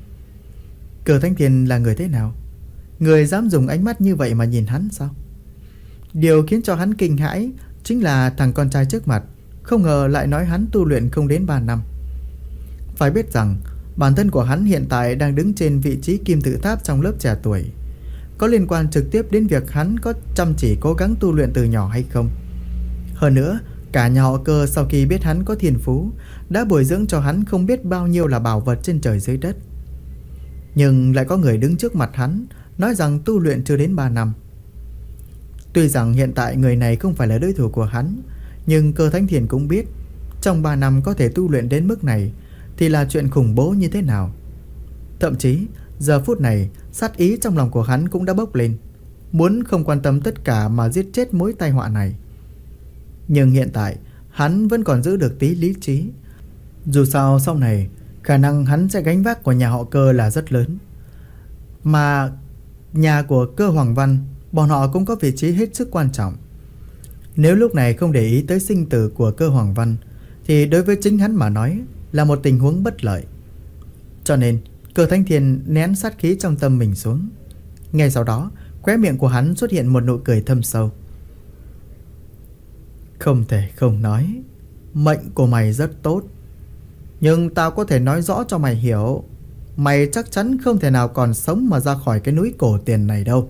Cơ Thánh Thiên là người thế nào? Người dám dùng ánh mắt như vậy mà nhìn hắn sao? Điều khiến cho hắn kinh hãi chính là thằng con trai trước mặt không ngờ lại nói hắn tu luyện không đến 3 năm. Phải biết rằng bản thân của hắn hiện tại đang đứng trên vị trí kim tự tháp trong lớp trẻ tuổi, có liên quan trực tiếp đến việc hắn có chăm chỉ cố gắng tu luyện từ nhỏ hay không. Hơn nữa, cả nhà họ Cơ sau khi biết hắn có thiên phú đã bồi dưỡng cho hắn không biết bao nhiêu là bảo vật trên trời dưới đất. Nhưng lại có người đứng trước mặt hắn nói rằng tu luyện chưa đến 3 năm. Tuy rằng hiện tại người này không phải là đối thủ của hắn, nhưng Cơ Thánh Thiên cũng biết trong 3 năm có thể tu luyện đến mức này thì là chuyện khủng bố như thế nào. Thậm chí giờ phút này sát ý trong lòng của hắn cũng đã bốc lên, muốn không quan tâm tất cả mà giết chết mối tai họa này. Nhưng hiện tại hắn vẫn còn giữ được tí lý trí. Dù sao sau này khả năng hắn sẽ gánh vác của nhà họ Cơ là rất lớn. Mà nhà của Cơ Hoàng Văn, bọn họ cũng có vị trí hết sức quan trọng. Nếu lúc này không để ý tới sinh tử của Cơ Hoàng Văn thì đối với chính hắn mà nói là một tình huống bất lợi. Cho nên Cơ Thánh Thiên nén sát khí trong tâm mình xuống. Ngay sau đó khóe miệng của hắn xuất hiện một nụ cười thâm sâu. Không thể không nói, mệnh của mày rất tốt, nhưng tao có thể nói rõ cho mày hiểu, mày chắc chắn không thể nào còn sống mà ra khỏi cái núi cổ tiền này đâu.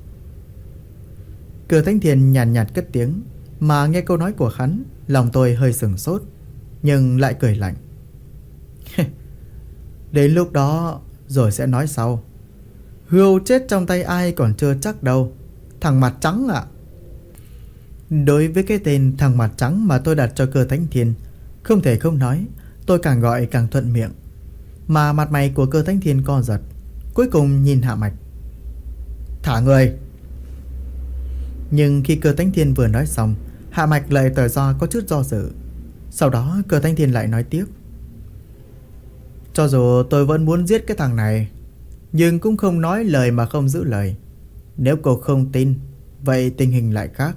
Cơ Thánh Thiên nhàn nhạt cất tiếng. Mà nghe câu nói của hắn, lòng tôi hơi sửng sốt, nhưng lại cười lạnh. Đến lúc đó rồi sẽ nói sau. Hươu chết trong tay ai còn chưa chắc đâu, thằng mặt trắng ạ. Đối với cái tên thằng mặt trắng mà tôi đặt cho Cơ Thánh Thiên, không thể không nói, tôi càng gọi càng thuận miệng. Mà mặt mày của Cơ Thánh Thiên co giật, cuối cùng nhìn Hạ Mạch. Thả người. Nhưng khi Cơ Thánh Thiên vừa nói xong, Hạ Mạch lại tỏ ra có chút do dự. Sau đó Cơ Thánh Thiên lại nói tiếp. Cho dù tôi vẫn muốn giết cái thằng này, nhưng cũng không nói lời mà không giữ lời. Nếu cô không tin, vậy tình hình lại khác.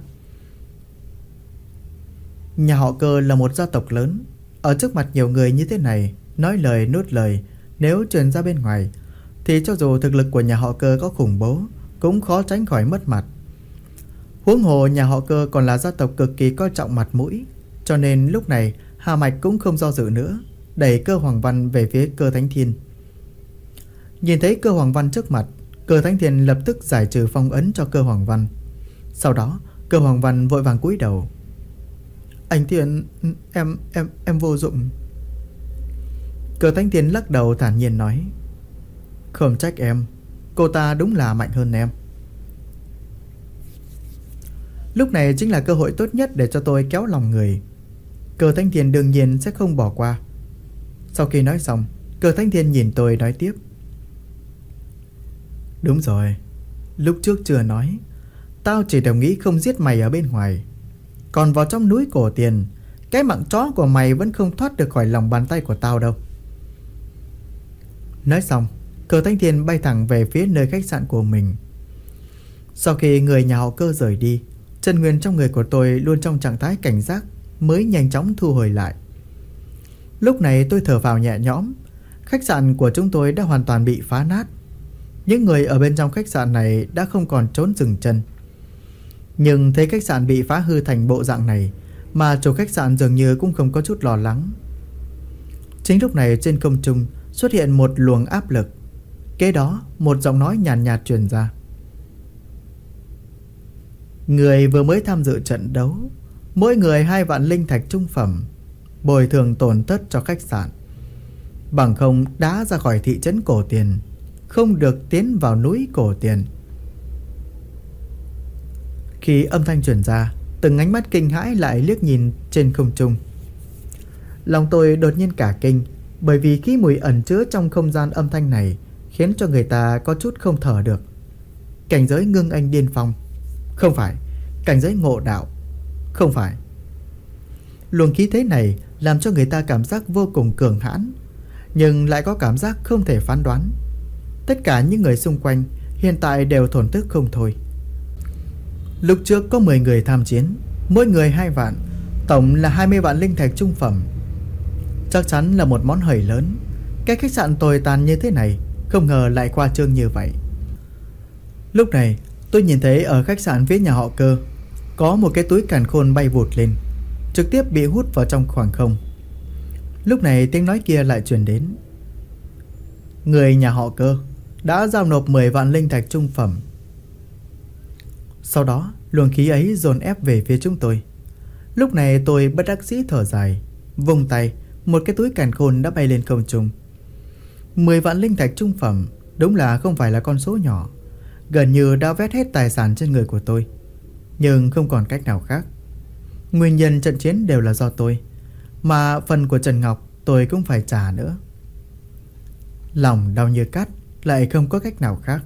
Nhà họ Cơ là một gia tộc lớn. Ở trước mặt nhiều người như thế này, nói lời nuốt lời, nếu truyền ra bên ngoài thì cho dù thực lực của nhà họ Cơ có khủng bố cũng khó tránh khỏi mất mặt. Huống hồ nhà họ Cơ còn là gia tộc cực kỳ coi trọng mặt mũi. Cho nên lúc này Hà Mạch cũng không do dự nữa, đẩy Cơ Hoàng Văn về phía Cơ Thánh Thiên. Nhìn thấy Cơ Hoàng Văn trước mặt, Cơ Thánh Thiên lập tức giải trừ phong ấn cho Cơ Hoàng Văn. Sau đó Cơ Hoàng Văn vội vàng cúi đầu. Anh Thiên, em vô dụng. Cơ Thánh Thiên lắc đầu thản nhiên nói. Không trách em, Cô ta đúng là mạnh hơn em. Lúc này chính là cơ hội tốt nhất để cho tôi kéo lòng người. Cờ Thanh Thiên đương nhiên sẽ không bỏ qua. Sau khi nói xong, Cờ Thanh Thiên nhìn tôi nói tiếp. Đúng rồi, lúc trước chưa nói, tao chỉ đồng ý không giết mày ở bên ngoài. Còn vào trong núi Cổ Tiền, cái mạng chó của mày vẫn không thoát được khỏi lòng bàn tay của tao đâu. Nói xong, Cờ Thanh Thiên bay thẳng về phía nơi khách sạn của mình. Sau khi người nhà họ Cơ rời đi, chân nguyên trong người của tôi luôn trong trạng thái cảnh giác mới nhanh chóng thu hồi lại. Lúc này tôi thở vào nhẹ nhõm. Khách sạn của chúng tôi đã hoàn toàn bị phá nát. Những người ở bên trong khách sạn này đã không còn trốn dừng chân. Nhưng thấy khách sạn bị phá hư thành bộ dạng này mà chủ khách sạn dường như cũng không có chút lo lắng. Chính lúc này trên không trung xuất hiện một luồng áp lực. Kế đó một giọng nói nhàn nhạt truyền ra. Người vừa mới tham dự trận đấu, mỗi người 2 vạn linh thạch trung phẩm, bồi thường tổn thất cho khách sạn. Bằng không đá ra khỏi thị trấn Cổ Tiền, không được tiến vào núi Cổ Tiền. Khi âm thanh truyền ra, từng ánh mắt kinh hãi lại liếc nhìn trên không trung. Lòng tôi đột nhiên cả kinh, bởi vì khí mùi ẩn chứa trong không gian âm thanh này khiến cho người ta có chút không thở được. Cảnh giới ngưng anh điên phong, không phải. Cảnh giới ngộ đạo, không phải. Luồng khí thế này làm cho người ta cảm giác vô cùng cường hãn, nhưng lại có cảm giác không thể phán đoán. Tất cả những người xung quanh hiện tại đều thổn thức không thôi. Lúc trước có 10 người tham chiến, mỗi người 2 vạn, tổng là 20 vạn linh thạch trung phẩm. Chắc chắn là một món hời lớn. Cái khách sạn tồi tàn như thế này không ngờ lại khoa trương như vậy. Lúc này tôi nhìn thấy ở khách sạn phía nhà họ Cơ có một cái túi càn khôn bay vụt lên, trực tiếp bị hút vào trong khoảng không. Lúc này tiếng nói kia lại truyền đến. Người nhà họ Cơ đã giao nộp 10 vạn linh thạch trung phẩm. Sau đó luồng khí ấy dồn ép về phía chúng tôi. Lúc này tôi bất đắc dĩ thở dài, vung tay, một cái túi càn khôn đã bay lên không trung. 10 vạn linh thạch trung phẩm đúng là không phải là con số nhỏ, gần như đã vét hết tài sản trên người của tôi. Nhưng không còn cách nào khác. Nguyên nhân trận chiến đều là do tôi, mà phần của Trần Ngọc tôi cũng phải trả nữa. Lòng đau như cắt, lại không có cách nào khác.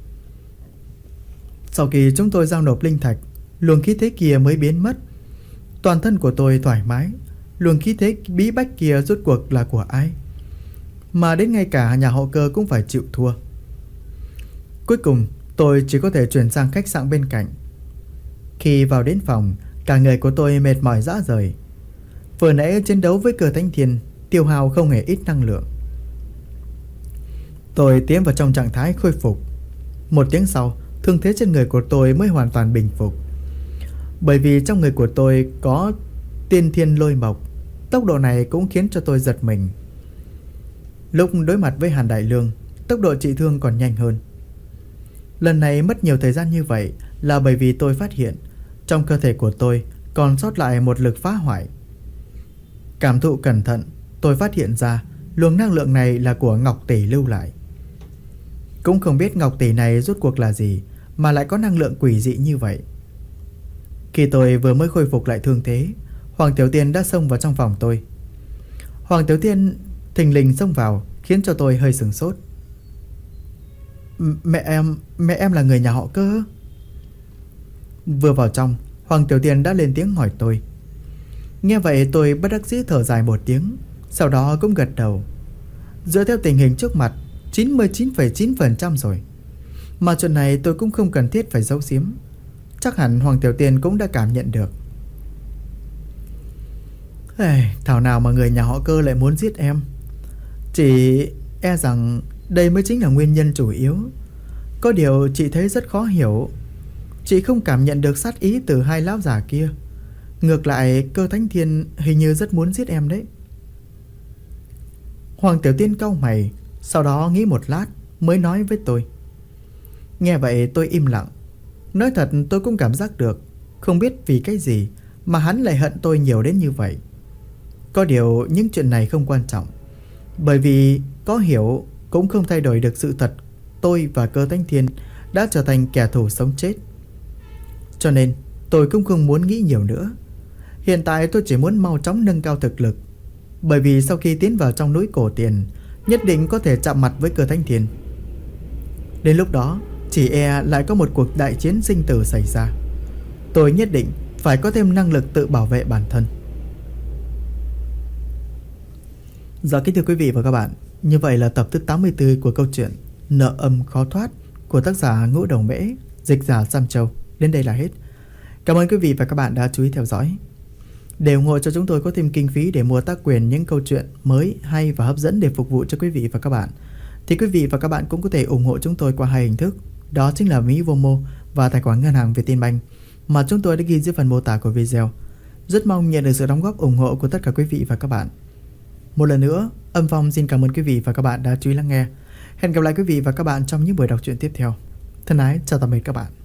Sau khi chúng tôi giao nộp linh thạch, luồng khí thế kia mới biến mất. Toàn thân của tôi thoải mái. Luồng khí thế bí bách kia rốt cuộc là của ai? Mà đến ngay cả nhà họ Cơ cũng phải chịu thua. Cuối cùng tôi chỉ có thể chuyển sang khách sạn bên cạnh. Khi vào đến phòng, cả người của tôi mệt mỏi rã rời. Vừa nãy chiến đấu với Cờ Thanh Thiên tiêu hao không hề ít năng lượng. Tôi tiến vào trong trạng thái khôi phục. Một tiếng sau, thương thế trên người của tôi mới hoàn toàn bình phục. Bởi vì trong người của tôi có tiên thiên lôi mộc. Tốc độ này cũng khiến cho tôi giật mình. Lúc đối mặt với Hàn Đại Lương, tốc độ trị thương còn nhanh hơn. Lần này mất nhiều thời gian như vậy là bởi vì tôi phát hiện trong cơ thể của tôi còn sót lại một lực phá hoại. Cảm thụ cẩn thận, tôi phát hiện ra luồng năng lượng này là của Ngọc Tỷ lưu lại. Cũng không biết Ngọc Tỷ này rốt cuộc là gì mà lại có năng lượng quỷ dị như vậy. Khi tôi vừa mới khôi phục lại thương thế, Hoàng Tiểu Tiên đã xông vào trong phòng tôi. Hoàng Tiểu Tiên thình lình xông vào khiến cho tôi hơi sửng sốt. Mẹ em là người nhà họ Cơ? Vừa vào trong, Hoàng Tiểu Tiên đã lên tiếng hỏi tôi. Nghe vậy tôi bất đắc dĩ thở dài một tiếng, sau đó cũng gật đầu. Dựa theo tình hình trước mặt, 99,9% rồi. Mà chuyện này tôi cũng không cần thiết phải giấu giếm. Chắc hẳn Hoàng Tiểu Tiên cũng đã cảm nhận được. Thảo nào mà người nhà họ Cơ lại muốn giết em. Chỉ e rằng đây mới chính là nguyên nhân chủ yếu. Có điều chị thấy rất khó hiểu. Chị không cảm nhận được sát ý từ hai lão già kia. Ngược lại Cơ Thánh Thiên hình như rất muốn giết em đấy. Hoàng Tiểu Tiên cau mày, sau đó nghĩ một lát mới nói với tôi. Nghe vậy tôi im lặng. Nói thật tôi cũng cảm giác được, không biết vì cái gì mà hắn lại hận tôi nhiều đến như vậy. Có điều những chuyện này không quan trọng, bởi vì có hiểu cũng không thay đổi được sự thật tôi và Cơ Thánh Thiên đã trở thành kẻ thù sống chết. Cho nên tôi cũng không muốn nghĩ nhiều nữa. Hiện tại tôi chỉ muốn mau chóng nâng cao thực lực, bởi vì sau khi tiến vào trong núi cổ tiền, nhất định có thể chạm mặt với Cơ Thánh Thiên. Đến lúc đó chỉ e lại có một cuộc đại chiến sinh tử xảy ra. Tôi nhất định phải có thêm năng lực tự bảo vệ bản thân. Dạ kính thưa quý vị và các bạn, như vậy là tập thứ 84 của câu chuyện Nợ Âm Khó Thoát của tác giả Ngũ Đầu Mễ, dịch giả Sam Châu đến đây là hết. Cảm ơn quý vị và các bạn đã chú ý theo dõi. Để ủng hộ cho chúng tôi có thêm kinh phí để mua tác quyền những câu chuyện mới, hay và hấp dẫn để phục vụ cho quý vị và các bạn, thì quý vị và các bạn cũng có thể ủng hộ chúng tôi qua hai hình thức. Đó chính là ví Momo và tài khoản ngân hàng Vietinbank mà chúng tôi đã ghi dưới phần mô tả của video. Rất mong nhận được sự đóng góp ủng hộ của tất cả quý vị và các bạn. Một lần nữa, Âm Phong xin cảm ơn quý vị và các bạn đã chú ý lắng nghe. Hẹn gặp lại quý vị và các bạn trong những buổi đọc truyện tiếp theo. Thân ái, chào tạm biệt các bạn.